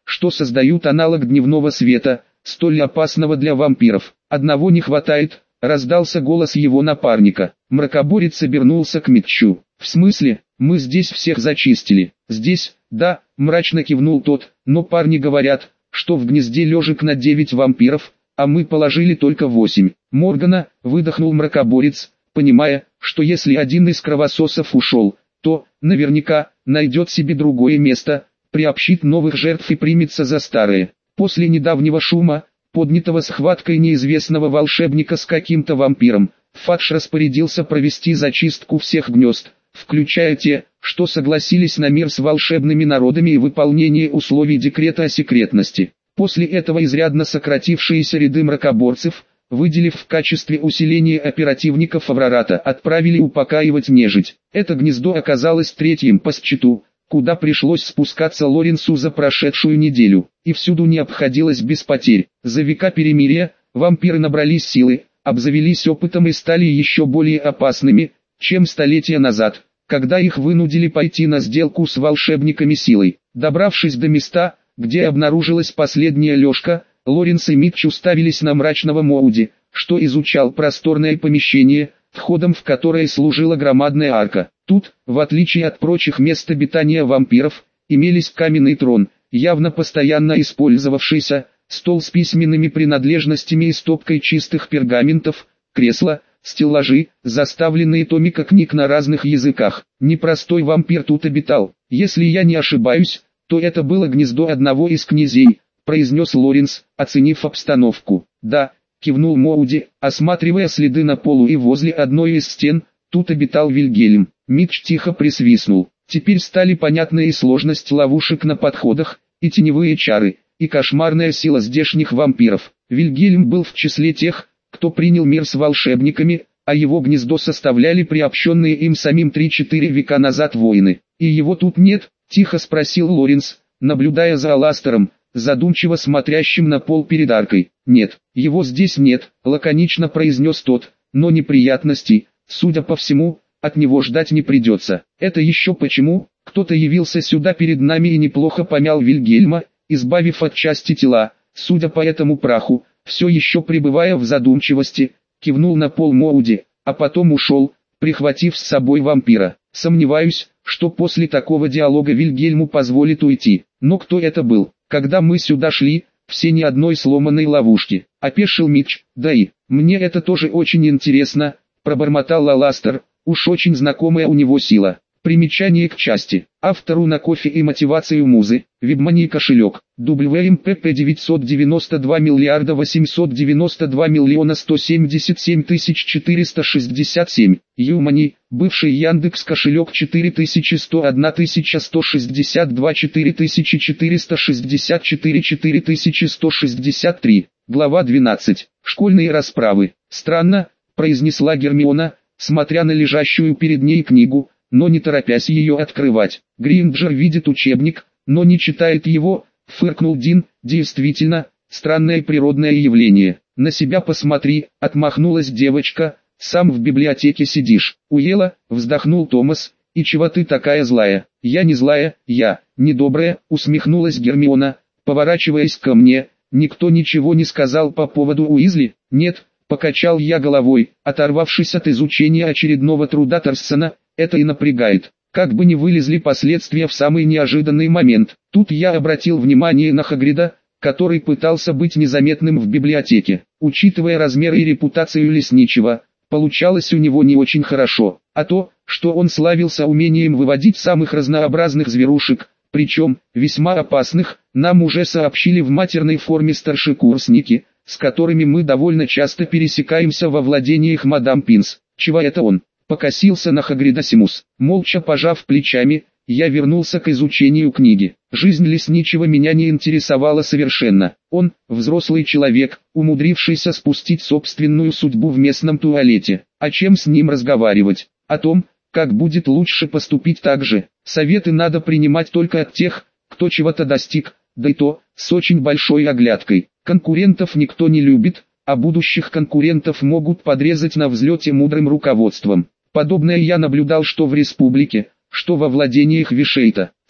что создают аналог дневного света, столь опасного для вампиров. Одного не хватает, раздался голос его напарника. Мракоборец обернулся к Митчу. В смысле, мы здесь всех зачистили? Здесь, да, мрачно кивнул тот, но парни говорят, что в гнезде лежек на девять вампиров, а мы положили только восемь. Моргана, выдохнул мракоборец, понимая, что если один из кровососов ушел, то, наверняка, найдет себе другое место, приобщит новых жертв и примется за старые. После недавнего шума, поднятого схваткой неизвестного волшебника с каким-то вампиром, Фадж распорядился провести зачистку всех гнезд, включая те, что согласились на мир с волшебными народами и выполнение условий декрета о секретности. После этого изрядно сократившиеся ряды мракоборцев, выделив в качестве усиления оперативников Аврората, отправили упокаивать нежить. Это гнездо оказалось третьим по счету, куда пришлось спускаться Лоренсу за прошедшую неделю, и всюду не обходилось без потерь. За века перемирия, вампиры набрались силы, обзавелись опытом и стали еще более опасными, чем столетия назад, когда их вынудили пойти на сделку с волшебниками силой. Добравшись до места, где обнаружилась последняя лёжка, Лоренс и Митч уставились на мрачного Моуди, что изучал просторное помещение, входом в которое служила громадная арка. Тут, в отличие от прочих мест обитания вампиров, имелись каменный трон, явно постоянно использовавшийся, стол с письменными принадлежностями и стопкой чистых пергаментов, кресла, стеллажи, заставленные томика книг на разных языках. Непростой вампир тут обитал. Если я не ошибаюсь, то это было гнездо одного из князей, произнес Лоренс, оценив обстановку. Да, кивнул Моуди, осматривая следы на полу и возле одной из стен, тут обитал Вильгельм. Митч тихо присвистнул. Теперь стали понятны и сложность ловушек на подходах, и теневые чары, и кошмарная сила здешних вампиров. Вильгельм был в числе тех, кто принял мир с волшебниками, а его гнездо составляли приобщенные им самим три-четыре века назад воины. И его тут нет? Тихо спросил Лоренс, наблюдая за Аластером, задумчиво смотрящим на пол перед аркой. Нет, его здесь нет, лаконично произнес тот, но неприятностей, судя по всему, от него ждать не придется. Это еще почему? Кто-то явился сюда перед нами и неплохо помял Вильгельма, избавив от части тела, судя по этому праху, все еще пребывая в задумчивости, кивнул на пол Моуди, а потом ушел, прихватив с собой вампира. Сомневаюсь, что после такого диалога Вильгельму позволит уйти. Но кто это был? Когда мы сюда шли, все ни одной сломанной ловушки. Опешил Митч. Да и, мне это тоже очень интересно, пробормотал Аластер, уж очень знакомая у него сила. Примечание к части. Автору на кофе и мотивацию музы. Вебмани кошелек. дабл ю эм пэ пэ девятьсот девяносто два миллиарда восемьсот девяносто два миллиона сто семьдесят семь тысяч четыреста шестьдесят семь. Юмани, бывший Яндекс кошелек четыре тысячи сто одна тысяча сто шестьдесят два четыре тысячи четыреста шестьдесят четыре четыре тысячи сто шестьдесят три. Глава двенадцать. Школьные расправы. Странно, произнесла Гермиона, смотря на лежащую перед ней книгу, но не торопясь ее открывать. Гринджер видит учебник, но не читает его, фыркнул Дин. Действительно, странное природное явление. На себя посмотри, отмахнулась девочка, сам в библиотеке сидишь. Уела, вздохнул Томас, и чего ты такая злая? Я не злая, я, недобрая, усмехнулась Гермиона, поворачиваясь ко мне. Никто ничего не сказал по поводу Уизли? Нет, покачал я головой, оторвавшись от изучения очередного труда Торстсона. Это и напрягает. Как бы ни вылезли последствия в самый неожиданный момент. Тут я обратил внимание на Хагрида, который пытался быть незаметным в библиотеке. Учитывая размеры и репутацию лесничего, получалось у него не очень хорошо. А то, что он славился умением выводить самых разнообразных зверушек, причем весьма опасных, нам уже сообщили в матерной форме старшекурсники, с которыми мы довольно часто пересекаемся во владениях мадам Пинс. Чего это он? Покосился на Хагрида Симус. Молча пожав плечами, я вернулся к изучению книги. Жизнь лесничего меня не интересовала совершенно. Он, взрослый человек, умудрившийся спустить собственную судьбу в местном туалете. О чем с ним разговаривать? О том, как будет лучше поступить так же. Советы надо принимать только от тех, кто чего-то достиг, да и то, с очень большой оглядкой. Конкурентов никто не любит, а будущих конкурентов могут подрезать на взлете мудрым руководством. Подобное я наблюдал что в республике, что во владениях Вишейта.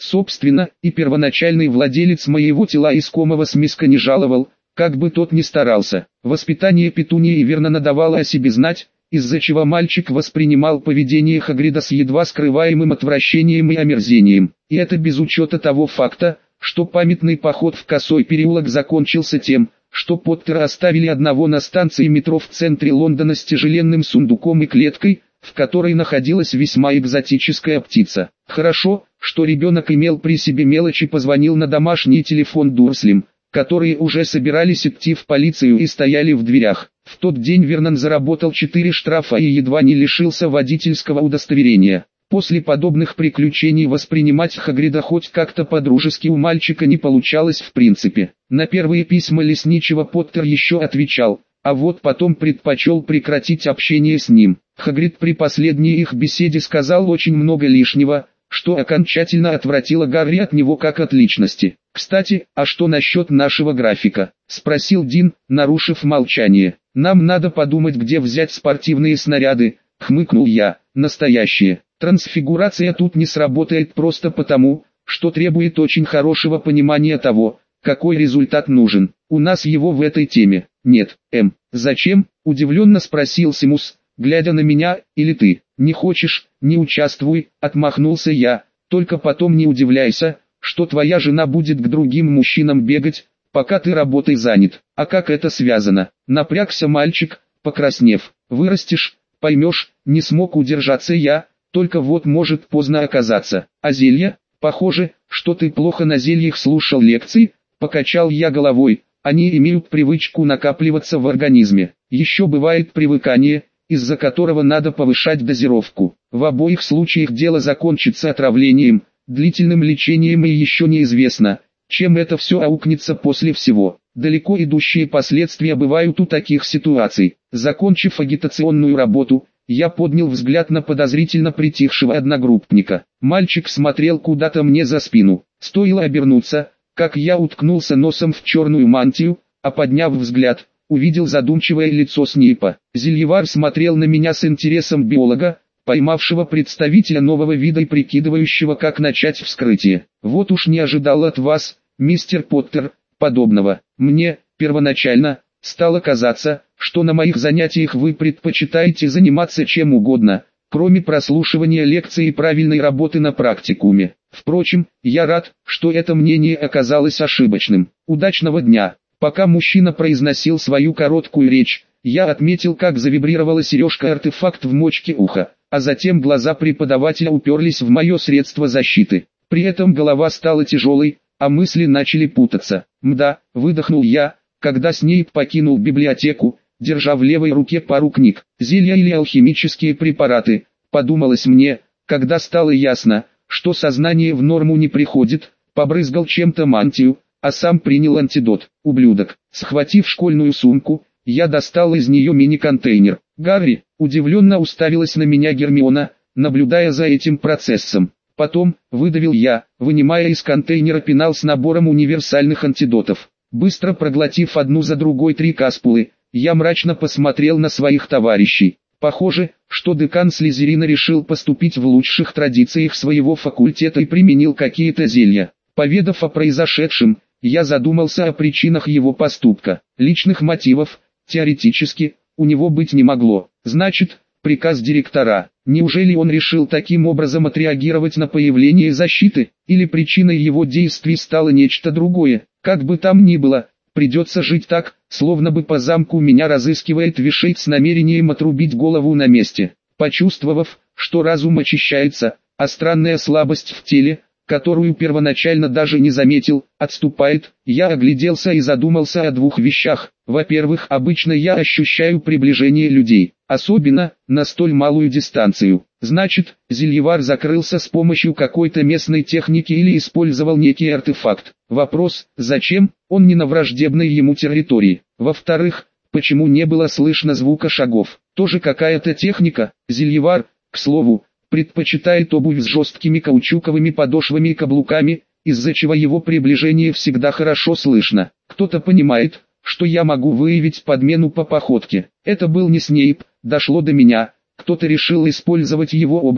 Собственно, и первоначальный владелец моего тела искомого Смиска не жаловал, как бы тот ни старался. Воспитание Петунии верно надавало о себе знать, из-за чего мальчик воспринимал поведение Хагрида с едва скрываемым отвращением и омерзением. И это без учета того факта, что памятный поход в Косой переулок закончился тем, что Поттера оставили одного на станции метро в центре Лондона с тяжеленным сундуком и клеткой, в которой находилась весьма экзотическая птица. Хорошо, что ребенок имел при себе мелочь и позвонил на домашний телефон Дурслям, которые уже собирались идти в полицию и стояли в дверях. В тот день Вернон заработал четыре штрафа и едва не лишился водительского удостоверения. После подобных приключений воспринимать Хагрида хоть как-то по-дружески у мальчика не получалось в принципе. На первые письма лесничего Поттер еще отвечал, а вот потом предпочел прекратить общение с ним. Хагрид при последней их беседе сказал очень много лишнего, что окончательно отвратило Гарри от него как от личности. «Кстати, а что насчет нашего графика?» – спросил Дин, нарушив молчание. «Нам надо подумать, где взять спортивные снаряды», – хмыкнул я. «Настоящие. Трансфигурация тут не сработает просто потому, что требует очень хорошего понимания того, какой результат нужен. У нас его в этой теме нет». «Эм, зачем?» – удивленно спросил Симус, глядя на меня. «Или ты не хочешь, не участвуй», – отмахнулся я. «Только потом не удивляйся, что твоя жена будет к другим мужчинам бегать, пока ты работой занят». «А как это связано?» – напрягся мальчик, покраснев. «Вырастешь, поймешь», – не смог удержаться я. «Только вот может поздно оказаться». «А зелья? Похоже, что ты плохо на зельях слушал лекции», – покачал я головой. «Они имеют привычку накапливаться в организме. Еще бывает привыкание, из-за которого надо повышать дозировку. В обоих случаях дело закончится отравлением, длительным лечением и еще неизвестно, чем это все аукнется после всего. Далеко идущие последствия бывают у таких ситуаций». Закончив агитационную работу, я поднял взгляд на подозрительно притихшего одногруппника. Мальчик смотрел куда-то мне за спину. Стоило обернуться, как я уткнулся носом в черную мантию, а подняв взгляд, увидел задумчивое лицо Снейпа. Зельевар смотрел на меня с интересом биолога, поймавшего представителя нового вида и прикидывающего, как начать вскрытие. «Вот уж не ожидал от вас, мистер Поттер, подобного. Мне, первоначально, стало казаться, что на моих занятиях вы предпочитаете заниматься чем угодно, кроме прослушивания лекций и правильной работы на практикуме. Впрочем, я рад, что это мнение оказалось ошибочным. Удачного дня». Пока мужчина произносил свою короткую речь, я отметил, как завибрировала сережка-артефакт в мочке уха, а затем глаза преподавателя уперлись в мое средство защиты. При этом голова стала тяжелой, а мысли начали путаться. «Мда», — выдохнул я, когда Снейп покинул библиотеку, держа в левой руке пару книг. «Зелья или алхимические препараты», — подумалось мне, когда стало ясно, что сознание в норму не приходит, побрызгал чем-то мантию, а сам принял антидот. Ублюдок. Схватив школьную сумку, я достал из нее мини-контейнер. «Гарри», удивленно уставилась на меня Гермиона, наблюдая за этим процессом. Потом, выдавил я, вынимая из контейнера пенал с набором универсальных антидотов. Быстро проглотив одну за другой три капсулы, я мрачно посмотрел на своих товарищей. Похоже, что декан Слизерина решил поступить в лучших традициях своего факультета и применил какие-то зелья. Поведав о произошедшем, я задумался о причинах его поступка. Личных мотивов, теоретически, у него быть не могло. Значит, приказ директора. Неужели он решил таким образом отреагировать на появление защиты, или причиной его действий стало нечто другое? Как бы там ни было, придется жить так, словно бы по замку меня разыскивает Вишейт с намерением отрубить голову на месте. Почувствовав, что разум очищается, а странная слабость в теле, которую первоначально даже не заметил, отступает, я огляделся и задумался о двух вещах. Во-первых, обычно я ощущаю приближение людей, особенно на столь малую дистанцию. Значит, Зельевар закрылся с помощью какой-то местной техники или использовал некий артефакт. Вопрос, зачем, он не на враждебной ему территории. Во-вторых, почему не было слышно звука шагов? Тоже какая-то техника. Зельевар, к слову, предпочитает обувь с жесткими каучуковыми подошвами и каблуками, из-за чего его приближение всегда хорошо слышно. Кто-то понимает, что я могу выявить подмену по походке. Это был не Снейп, дошло до меня, кто-то решил использовать его образ,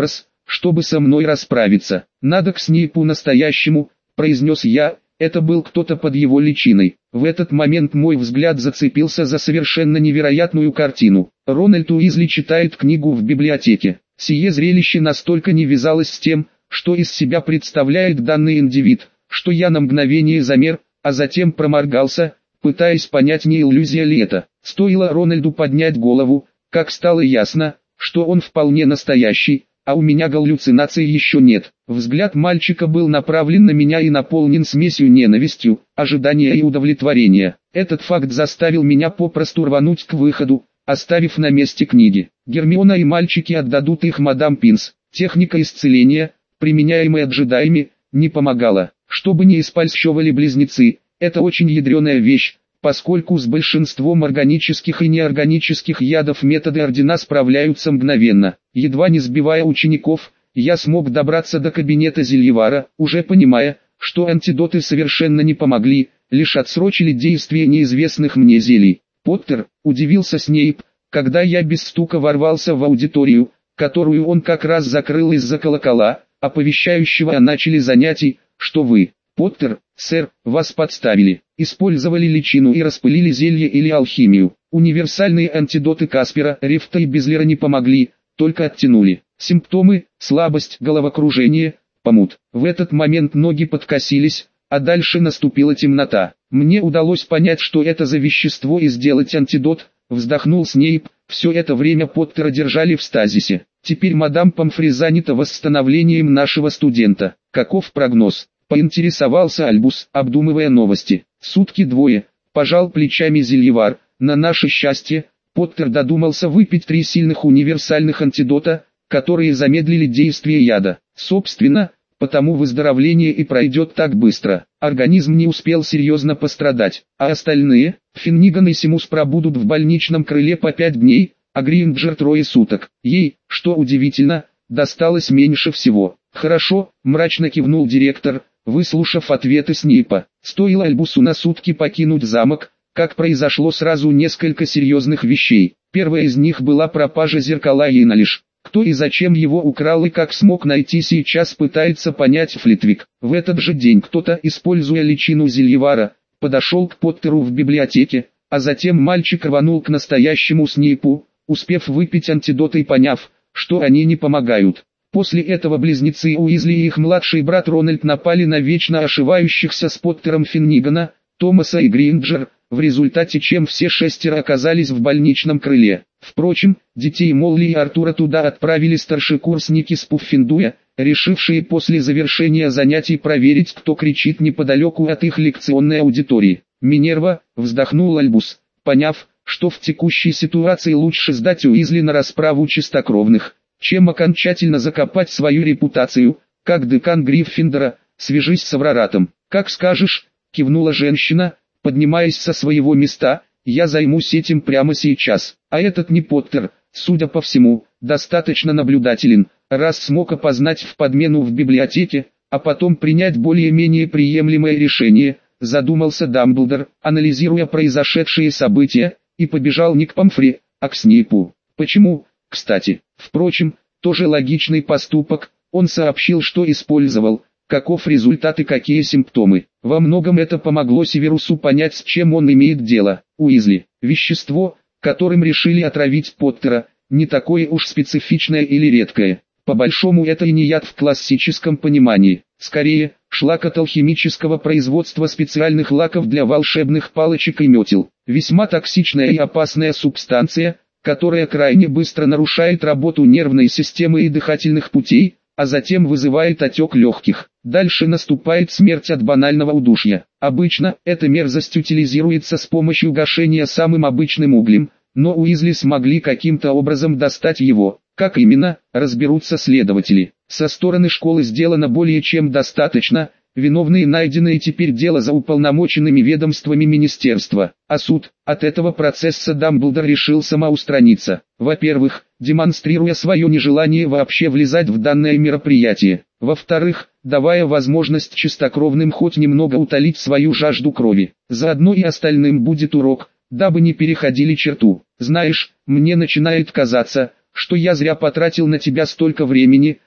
чтобы со мной расправиться. «Надо к Снейпу настоящему», — произнес я, это был кто-то под его личиной. В этот момент мой взгляд зацепился за совершенно невероятную картину. Рональд Уизли читает книгу в библиотеке. Сие зрелище настолько не вязалось с тем, что из себя представляет данный индивид, что я на мгновение замер, а затем проморгался, пытаясь понять, не иллюзия ли это. Стоило Рональду поднять голову, как стало ясно, что он вполне настоящий, а у меня галлюцинаций еще нет. Взгляд мальчика был направлен на меня и наполнен смесью ненавистью, ожидания и удовлетворения. Этот факт заставил меня попросту рвануть к выходу, оставив на месте книги. Гермиона и мальчики отдадут их мадам Пинс. Техника исцеления, применяемая джедаями, не помогала. Чтобы не использовали близнецы, это очень ядреная вещь, поскольку с большинством органических и неорганических ядов методы ордена справляются мгновенно. Едва не сбивая учеников, я смог добраться до кабинета Зельевара, уже понимая, что антидоты совершенно не помогли, лишь отсрочили действие неизвестных мне зелий. «Поттер», — удивился Снейп, когда я без стука ворвался в аудиторию, которую он как раз закрыл из-за колокола, оповещающего о начале занятий, «что вы, Поттер, сэр, вас подставили, использовали личину и распылили зелье или алхимию. Универсальные антидоты Каспера, Рифта и Безлера не помогли, только оттянули. Симптомы, слабость, головокружение, помут». В этот момент ноги подкосились, а дальше наступила темнота. Мне удалось понять, что это за вещество, и сделать антидот, вздохнул Снейп. Все это время Поттера держали в стазисе. Теперь мадам Помфри занята восстановлением нашего студента. Каков прогноз? Поинтересовался Альбус, обдумывая новости. Сутки двое, пожал плечами Зельевар. На наше счастье, Поттер додумался выпить три сильных универсальных антидота, которые замедлили действие яда. Собственно, потому выздоровление и пройдет так быстро. Организм не успел серьезно пострадать, а остальные, Финниган и Симус, пробудут в больничном крыле по пять дней, а Гринджер трое суток. Ей, что удивительно, досталось меньше всего. «Хорошо», — мрачно кивнул директор, выслушав ответы Снейпа. Стоило Альбусу на сутки покинуть замок, как произошло сразу несколько серьезных вещей. Первая из них была пропажа зеркала Йеналиш. Кто и зачем его украл и как смог найти, сейчас пытается понять Флитвик. В этот же день кто-то, используя личину Зельевара, подошел к Поттеру в библиотеке, а затем мальчик рванул к настоящему Снейпу, успев выпить антидот и поняв, что они не помогают. После этого близнецы Уизли и их младший брат Рональд напали на вечно ошивающихся с Поттером Финнигана, Томаса и Гринджер, в результате чем все шестеро оказались в больничном крыле. Впрочем, детей Молли и Артура туда отправили старшекурсники с Пуффиндуя, решившие после завершения занятий проверить, кто кричит неподалеку от их лекционной аудитории. «Минерва», — вздохнул Альбус, поняв, что в текущей ситуации лучше сдать Уизли на расправу чистокровных, чем окончательно закопать свою репутацию, как декан Гриффиндора. «Свяжись с Авраратом». «Как скажешь», — кивнула женщина, поднимаясь со своего места. «Я займусь этим прямо сейчас». А этот не Поттер, судя по всему, достаточно наблюдателен, раз смог опознать в подмену в библиотеке, а потом принять более-менее приемлемое решение, задумался Дамблдор, анализируя произошедшие события, и побежал не к Помфри, а к Снейпу. Почему, кстати? Впрочем, тоже логичный поступок. Он сообщил, что использовал, каков результат и какие симптомы. Во многом это помогло Северусу понять, с чем он имеет дело. Уизли. Вещество, которым решили отравить Поттера, не такое уж специфичное или редкое. По-большому это и не яд в классическом понимании. Скорее, шлак от алхимического производства специальных лаков для волшебных палочек и метел. Весьма токсичная и опасная субстанция, которая крайне быстро нарушает работу нервной системы и дыхательных путей, а затем вызывает отек легких. Дальше наступает смерть от банального удушья. Обычно эта мерзость утилизируется с помощью гашения самым обычным углем, но Уизли смогли каким-то образом достать его. Как именно, разберутся следователи. Со стороны школы сделано более чем достаточно, виновные найдены, и теперь дело за уполномоченными ведомствами министерства. А суд, от этого процесса Дамблдор решил самоустраниться. Во-первых, демонстрируя свое нежелание вообще влезать в данное мероприятие. Во-вторых, давая возможность чистокровным хоть немного утолить свою жажду крови. Заодно и остальным будет урок, дабы не переходили черту. «Знаешь, мне начинает казаться, что я зря потратил на тебя столько времени»,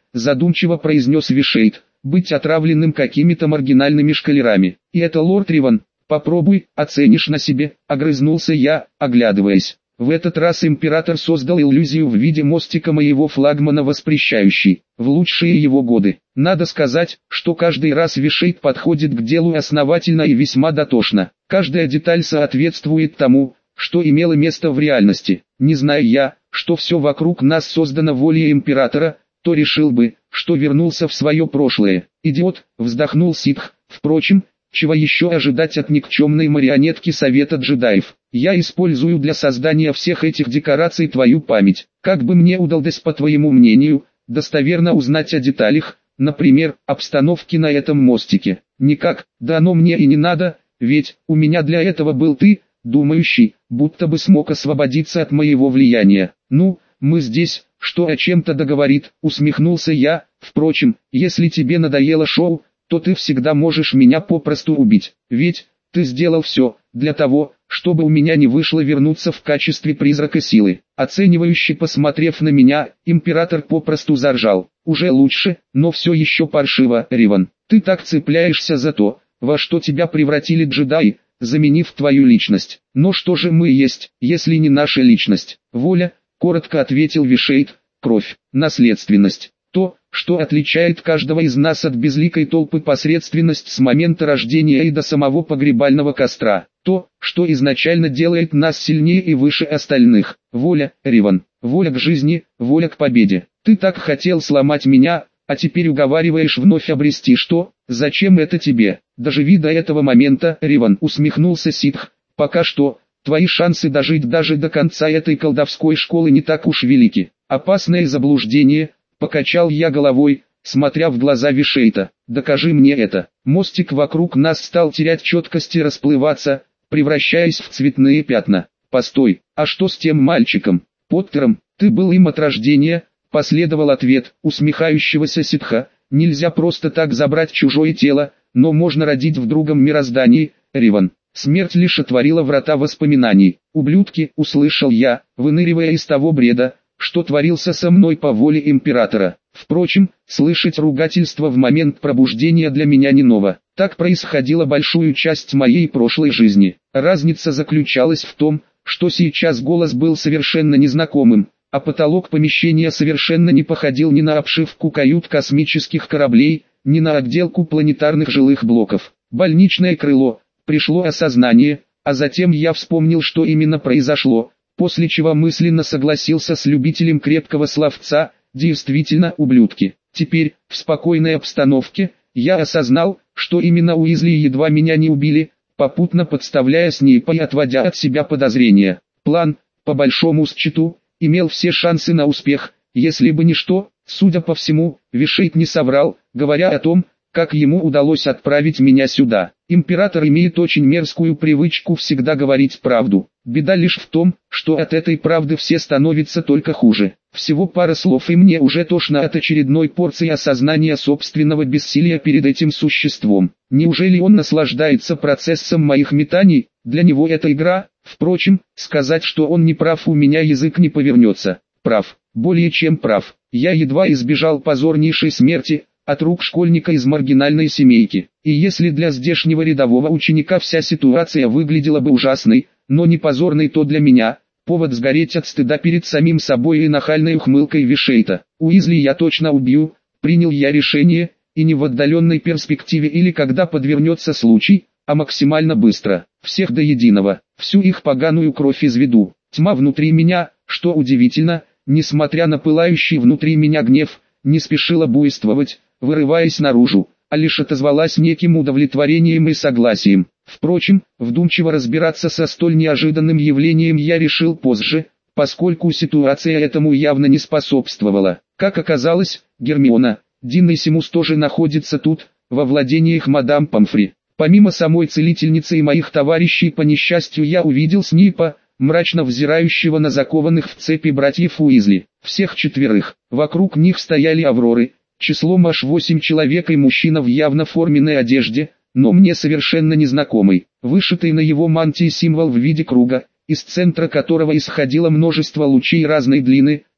задумчиво произнес Вишейд, быть отравленным какими-то маргинальными шкалерами. И это лорд Риван, попробуй, оценишь на себе, огрызнулся я, оглядываясь. В этот раз император создал иллюзию в виде мостика моего флагмана воспрещающий, в лучшие его годы. Надо сказать, что каждый раз Вишейд подходит к делу основательно и весьма дотошно. Каждая деталь соответствует тому, что имело место в реальности. Не зная я, что все вокруг нас создано волей императора, то решил бы, что вернулся в свое прошлое. Идиот, вздохнул ситх. Впрочем, чего еще ожидать от никчемной марионетки Совета джедаев? Я использую для создания всех этих декораций твою память. Как бы мне удалось, по твоему мнению, достоверно узнать о деталях, например, обстановке на этом мостике? Никак, да оно мне и не надо, ведь у меня для этого был ты, думающий, будто бы смог освободиться от моего влияния. Ну, мы здесь, что о чем-то договорит, усмехнулся я. Впрочем, если тебе надоело шоу, то ты всегда можешь меня попросту убить, ведь ты сделал все для того, чтобы у меня не вышло вернуться в качестве призрака силы. Оценивающе посмотрев на меня, император попросту заржал. Уже лучше, но все еще паршиво, Риван. Ты так цепляешься за то, во что тебя превратили джедаи, заменив твою личность. Но что же мы есть, если не наша личность? Воля, коротко ответил Вишейд, кровь, наследственность. То, что отличает каждого из нас от безликой толпы, посредственность с момента рождения и до самого погребального костра. То, что изначально делает нас сильнее и выше остальных. Воля, Риван, воля к жизни, воля к победе. Ты так хотел сломать меня, а теперь уговариваешь вновь обрести что? Зачем это тебе? Доживи до этого момента, Риван, усмехнулся ситх. Пока что, твои шансы дожить даже до конца этой колдовской школы не так уж велики. Опасное заблуждение. Покачал я головой, смотря в глаза Вишейта. Докажи мне это. Мостик вокруг нас стал терять четкость и расплываться, превращаясь в цветные пятна. Постой, а что с тем мальчиком? Поттером, ты был им от рождения? Последовал ответ усмехающегося ситха. Нельзя просто так забрать чужое тело, но можно родить в другом мироздании, Риван. Смерть лишь отворила врата воспоминаний. Ублюдки, услышал я, выныривая из того бреда, что творился со мной по воле императора. Впрочем, слышать ругательство в момент пробуждения для меня не ново. Так происходило большую часть моей прошлой жизни. Разница заключалась в том, что сейчас голос был совершенно незнакомым, а потолок помещения совершенно не походил ни на обшивку кают космических кораблей, ни на отделку планетарных жилых блоков. Больничное крыло. Пришло осознание, а затем я вспомнил, что именно произошло. После чего мысленно согласился с любителем крепкого словца, действительно ублюдки. Теперь, в спокойной обстановке, я осознал, что именно Уизли едва меня не убили, попутно подставляя Снейпа и отводя от себя подозрения. План, по большому счету, имел все шансы на успех, если бы не что, судя по всему, Вишейд не соврал, говоря о том, как ему удалось отправить меня сюда. Император имеет очень мерзкую привычку всегда говорить правду. Беда лишь в том, что от этой правды все становятся только хуже. Всего пара слов и мне уже тошно от очередной порции осознания собственного бессилия перед этим существом. Неужели он наслаждается процессом моих метаний? Для него это игра. Впрочем, сказать, что он не прав, у меня язык не повернется. Прав, более чем прав. Я едва избежал позорнейшей смерти от рук школьника из маргинальной семейки. И если для здешнего рядового ученика вся ситуация выглядела бы ужасной, но не позорной, то для меня повод сгореть от стыда перед самим собой и нахальной ухмылкой Вишейта. Уизли я точно убью, принял я решение, и не в отдаленной перспективе или когда подвернется случай, а максимально быстро. Всех до единого, всю их поганую кровь изведу. Тьма внутри меня, что удивительно, несмотря на пылающий внутри меня гнев, не спешила буйствовать, вырываясь наружу, а лишь отозвалась неким удовлетворением и согласием. Впрочем, вдумчиво разбираться со столь неожиданным явлением я решил позже, поскольку ситуация этому явно не способствовала. Как оказалось, Гермиона, Дин и Симус тоже находятся тут, во владениях мадам Помфри. Помимо самой целительницы и моих товарищей по несчастью, я увидел Снейпа, мрачно взирающего на закованных в цепи братьев Уизли. Всех четверых. Вокруг них стояли Авроры, числом аж восемь человек и мужчина в явно форменной одежде, но мне совершенно незнакомый. Вышитый на его мантии символ в виде круга, из центра которого исходило множество лучей разной длины,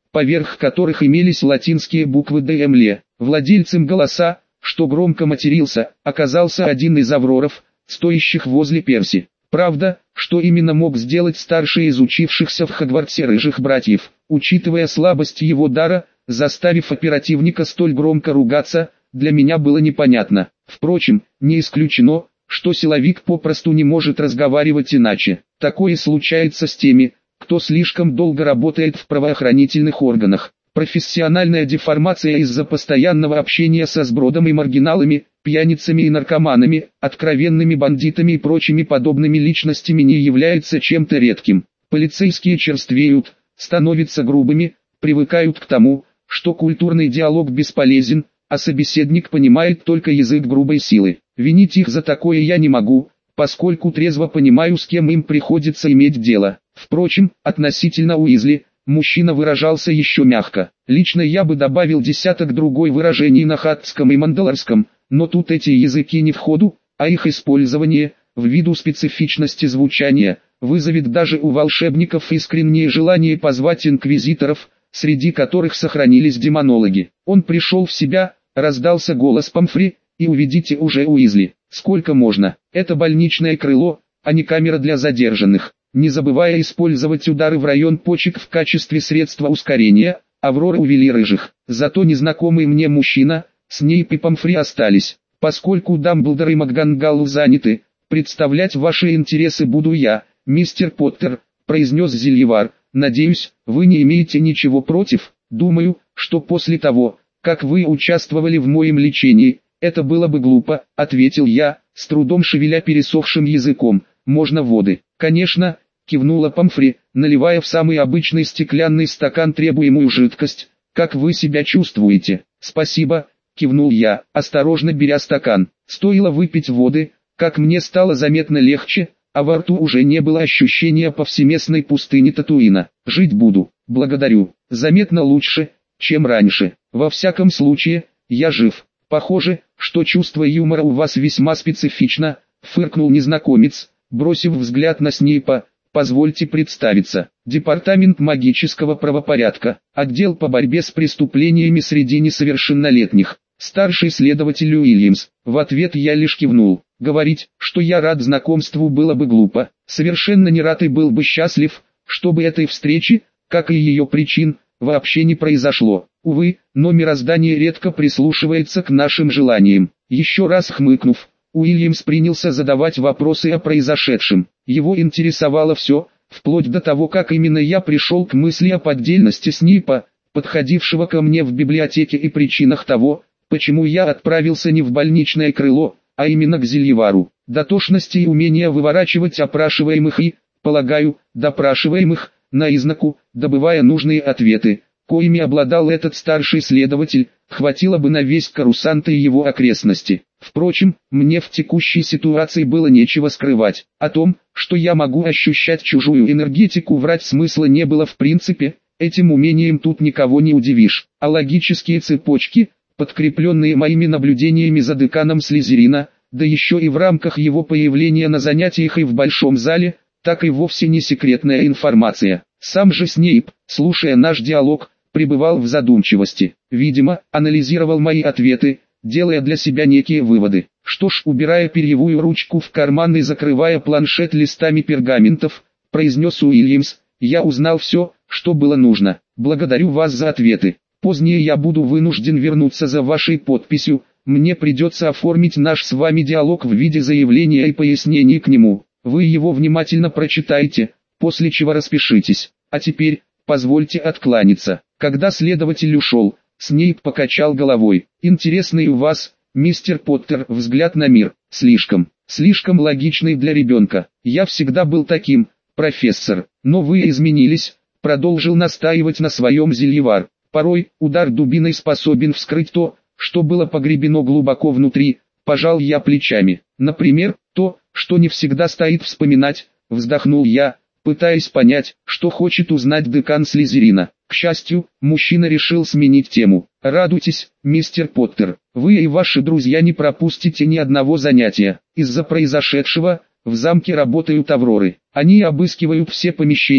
поверх которых имелись латинские буквы «Д М Л». Владельцем голоса, что громко матерился, оказался один из авроров, стоящих возле Перси. Правда, что именно мог сделать старший из учившихся в Хогвартсе рыжих братьев, учитывая слабость его дара, заставив оперативника столь громко ругаться, для меня было непонятно. Впрочем, не исключено, что силовик попросту не может разговаривать иначе. Такое случается с теми, кто слишком долго работает в правоохранительных органах. Профессиональная деформация из-за постоянного общения со сбродом и маргиналами, пьяницами и наркоманами, откровенными бандитами и прочими подобными личностями не является чем-то редким. Полицейские черствеют, становятся грубыми, привыкают к тому, что культурный диалог бесполезен, а собеседник понимает только язык грубой силы. Винить их за такое я не могу, поскольку трезво понимаю, с кем им приходится иметь дело. Впрочем, относительно Уизли, мужчина выражался еще мягко. Лично я бы добавил десяток другой выражений на хаттском и мандалорском, но тут эти языки не в ходу, а их использование, ввиду специфичности звучания, вызовет даже у волшебников искреннее желание позвать инквизиторов, среди которых сохранились демонологи. Он пришел в себя, раздался голос Помфри, и уведите уже Уизли. Сколько можно? Это больничное крыло, а не камера для задержанных. Не забывая использовать удары в район почек в качестве средства ускорения, Аврора увели рыжих. Зато незнакомый мне мужчина, Снейп и Помфри остались. Поскольку Дамблдор и МакГонагал заняты, представлять ваши интересы буду я, мистер Поттер, произнес Зельевар. Надеюсь, вы не имеете ничего против. Думаю, что после того, как вы участвовали в моем лечении, это было бы глупо, ответил я, с трудом шевеля пересохшим языком. Можно воды? Конечно, кивнула Помфри, наливая в самый обычный стеклянный стакан требуемую жидкость. Как вы себя чувствуете? Спасибо, кивнул я, осторожно беря стакан. Стоило выпить воды, как мне стало заметно легче, а во рту уже не было ощущения повсеместной пустыни Татуина. Жить буду, благодарю, заметно лучше, чем раньше. Во всяком случае, я жив. Похоже, что чувство юмора у вас весьма специфично, фыркнул незнакомец, бросив взгляд на Снейпа. Позвольте представиться. Департамент магического правопорядка, отдел по борьбе с преступлениями среди несовершеннолетних. Старший следователь Уильямс. В ответ я лишь кивнул. Говорить, что я рад знакомству, было бы глупо. Совершенно не рад и был бы счастлив, чтобы этой встречи, как и ее причин, вообще не произошло. Увы, но мироздание редко прислушивается к нашим желаниям. Еще раз хмыкнув, Уильямс принялся задавать вопросы о произошедшем. Его интересовало все, вплоть до того, как именно я пришел к мысли о поддельности Снейпа, подходившего ко мне в библиотеке, и причинах того, почему я отправился не в больничное крыло, а именно к Зельевару. Дотошности и умения выворачивать опрашиваемых и, полагаю, допрашиваемых, наизнаку, добывая нужные ответы, коими обладал этот старший следователь, хватило бы на весь Корусант и его окрестности. Впрочем, мне в текущей ситуации было нечего скрывать. О том, что я могу ощущать чужую энергетику, врать смысла не было в принципе, этим умением тут никого не удивишь. А логические цепочки, подкрепленные моими наблюдениями за деканом Слизерина, да еще и в рамках его появления на занятиях и в большом зале, так и вовсе не секретная информация. Сам же Снейп, слушая наш диалог, пребывал в задумчивости. Видимо, анализировал мои ответы, делая для себя некие выводы. Что ж, убирая перьевую ручку в карман и закрывая планшет листами пергаментов, произнес Уильямс, я узнал все, что было нужно. Благодарю вас за ответы. Позднее я буду вынужден вернуться за вашей подписью, мне придется оформить наш с вами диалог в виде заявления и пояснений к нему. Вы его внимательно прочитайте, после чего распишитесь. А теперь, позвольте откланяться. Когда следователь ушел, Снейп покачал головой. Интересный у вас, мистер Поттер, взгляд на мир. Слишком, слишком логичный для ребенка. Я всегда был таким, профессор. Но вы изменились, продолжил настаивать на своем Зельевар. Порой, удар дубиной способен вскрыть то, что было погребено глубоко внутри. Пожал я плечами. Например, то, что не всегда стоит вспоминать, вздохнул я, пытаясь понять, что хочет узнать декан Слизерина. К счастью, мужчина решил сменить тему. Радуйтесь, мистер Поттер, вы и ваши друзья не пропустите ни одного занятия. Из-за произошедшего, в замке работают авроры. Они обыскивают все помещения,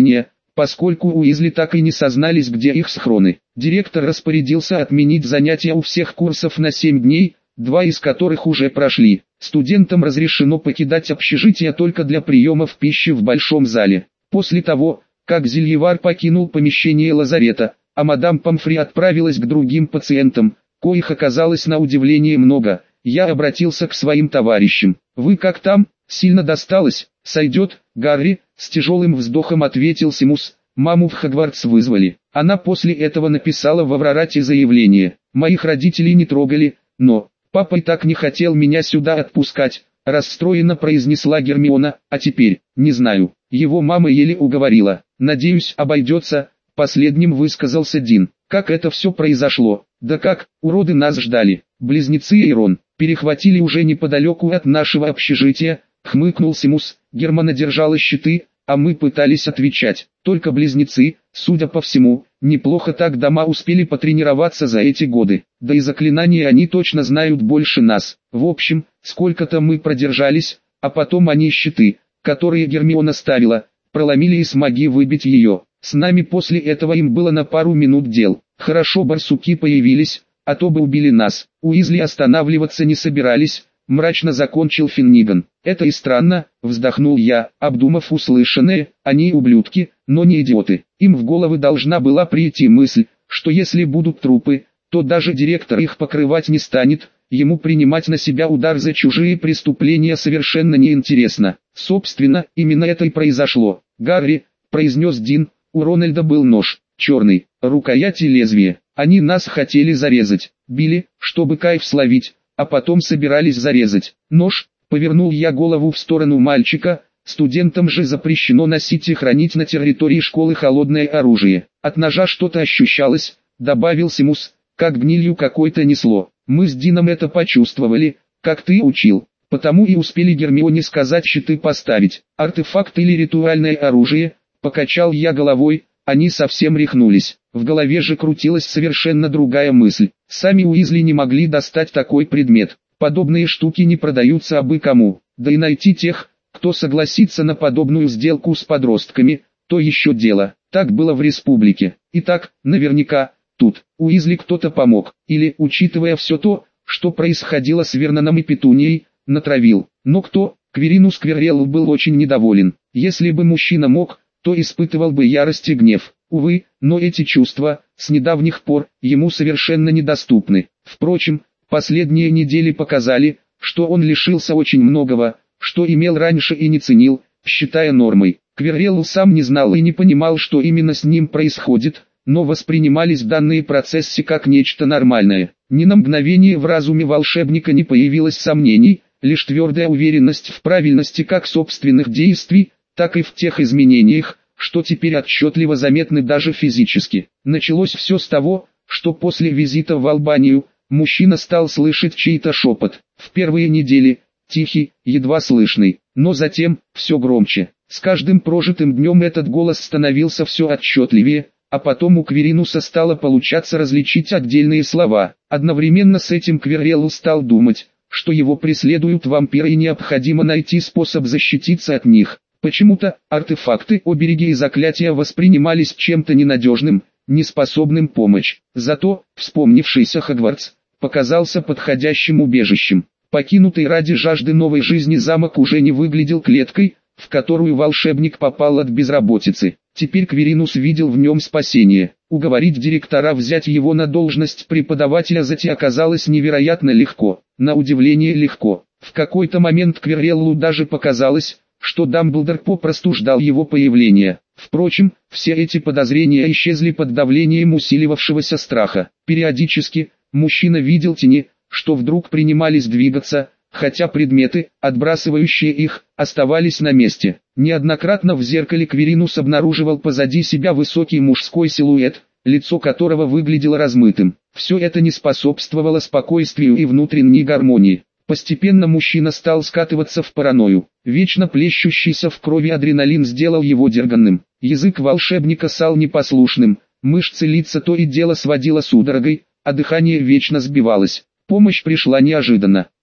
поскольку Уизли так и не сознались, где их схроны. Директор распорядился отменить занятия у всех курсов на семь дней, два из которых уже прошли. Студентам разрешено покидать общежитие только для приемов пищи в большом зале. После того, как зельевар покинул помещение лазарета, а мадам Помфри отправилась к другим пациентам, коих оказалось на удивление много, я обратился к своим товарищам. «Вы как там? Сильно досталось?» «Сойдет, Гарри», с тяжелым вздохом ответил Симус. «Маму в Хогвартс вызвали. Она после этого написала в Аврорате заявление. Моих родителей не трогали, но... Папа и так не хотел меня сюда отпускать», расстроенно произнесла Гермиона. «А теперь, не знаю, его мама еле уговорила. Надеюсь, обойдется», последним высказался Дин. «Как это все произошло?» «Да как, уроды нас ждали. Близнецы и Рон перехватили уже неподалеку от нашего общежития», хмыкнул Симус. «Гермиона держала щиты, а мы пытались отвечать. Только близнецы, судя по всему, неплохо так дома успели потренироваться за эти годы. Да и заклинания они точно знают больше нас. В общем, сколько-то мы продержались, а потом они щиты, которые Гермиона ставила, проломили и смогли выбить ее. С нами после этого им было на пару минут дел. Хорошо барсуки появились, а то бы убили нас». Уизли останавливаться не собирались, мрачно закончил Финниган. «Это и странно», вздохнул я, обдумав услышанное. «Они ублюдки, но не идиоты. Им в головы должна была прийти мысль, что если будут трупы, то даже директор их покрывать не станет, ему принимать на себя удар за чужие преступления совершенно неинтересно. Собственно, именно это и произошло. Гарри», произнес Дин, «у Рональда был нож, черный, рукоять и лезвие. Они нас хотели зарезать, били, чтобы кайф словить, а потом собирались зарезать. Нож», повернул я голову в сторону мальчика, «студентам же запрещено носить и хранить на территории школы холодное оружие. От ножа что-то ощущалось», добавил Симус, «как гнилью какой-то несло. Мы с Дином это почувствовали, как ты учил, потому и успели Гермионе сказать щиты поставить. Артефакт или ритуальное оружие», покачал я головой, «они совсем рехнулись». В голове же крутилась совершенно другая мысль. Сами Уизли не могли достать такой предмет. Подобные штуки не продаются абы кому. Да и найти тех, кто согласится на подобную сделку с подростками, то еще дело. Так было в республике. Итак, наверняка, тут Уизли кто-то помог. Или, учитывая все то, что происходило с Верноном и Петунией, натравил. Но кто? Квиринус Квиррелл был очень недоволен. Если бы мужчина мог, то испытывал бы ярость и гнев. Увы, но эти чувства, с недавних пор, ему совершенно недоступны. Впрочем, последние недели показали, что он лишился очень многого, что имел раньше и не ценил, считая нормой. Квиррелл сам не знал и не понимал, что именно с ним происходит, но воспринимались данные процессы как нечто нормальное. Ни на мгновение в разуме волшебника не появилось сомнений, лишь твердая уверенность в правильности как собственных действий, так и в тех изменениях, что теперь отчетливо заметны даже физически. Началось все с того, что после визита в Албанию, мужчина стал слышать чей-то шепот. В первые недели, тихий, едва слышный, но затем, все громче. С каждым прожитым днем этот голос становился все отчетливее, а потом у Квиринуса стало получаться различить отдельные слова. Одновременно с этим Квиррелл стал думать, что его преследуют вампиры и необходимо найти способ защититься от них. Почему-то артефакты, обереги и заклятия воспринимались чем-то ненадежным, неспособным помочь. Зато, вспомнившийся Хогвартс, показался подходящим убежищем. Покинутый ради жажды новой жизни замок уже не выглядел клеткой, в которую волшебник попал от безработицы. Теперь Квиринус видел в нем спасение. Уговорить директора взять его на должность преподавателя Зати оказалось невероятно легко. На удивление легко. В какой-то момент Квирреллу даже показалось, что Дамблдор попросту ждал его появления. Впрочем, все эти подозрения исчезли под давлением усиливавшегося страха. Периодически, мужчина видел тени, что вдруг принимались двигаться, хотя предметы, отбрасывающие их, оставались на месте. Неоднократно в зеркале Квиринус обнаруживал позади себя высокий мужской силуэт, лицо которого выглядело размытым. Все это не способствовало спокойствию и внутренней гармонии. Постепенно мужчина стал скатываться в паранойю. Вечно плещущийся в крови адреналин сделал его дерганным. Язык волшебника стал непослушным, мышцы лица то и дело сводило судорогой, а дыхание вечно сбивалось. Помощь пришла неожиданно.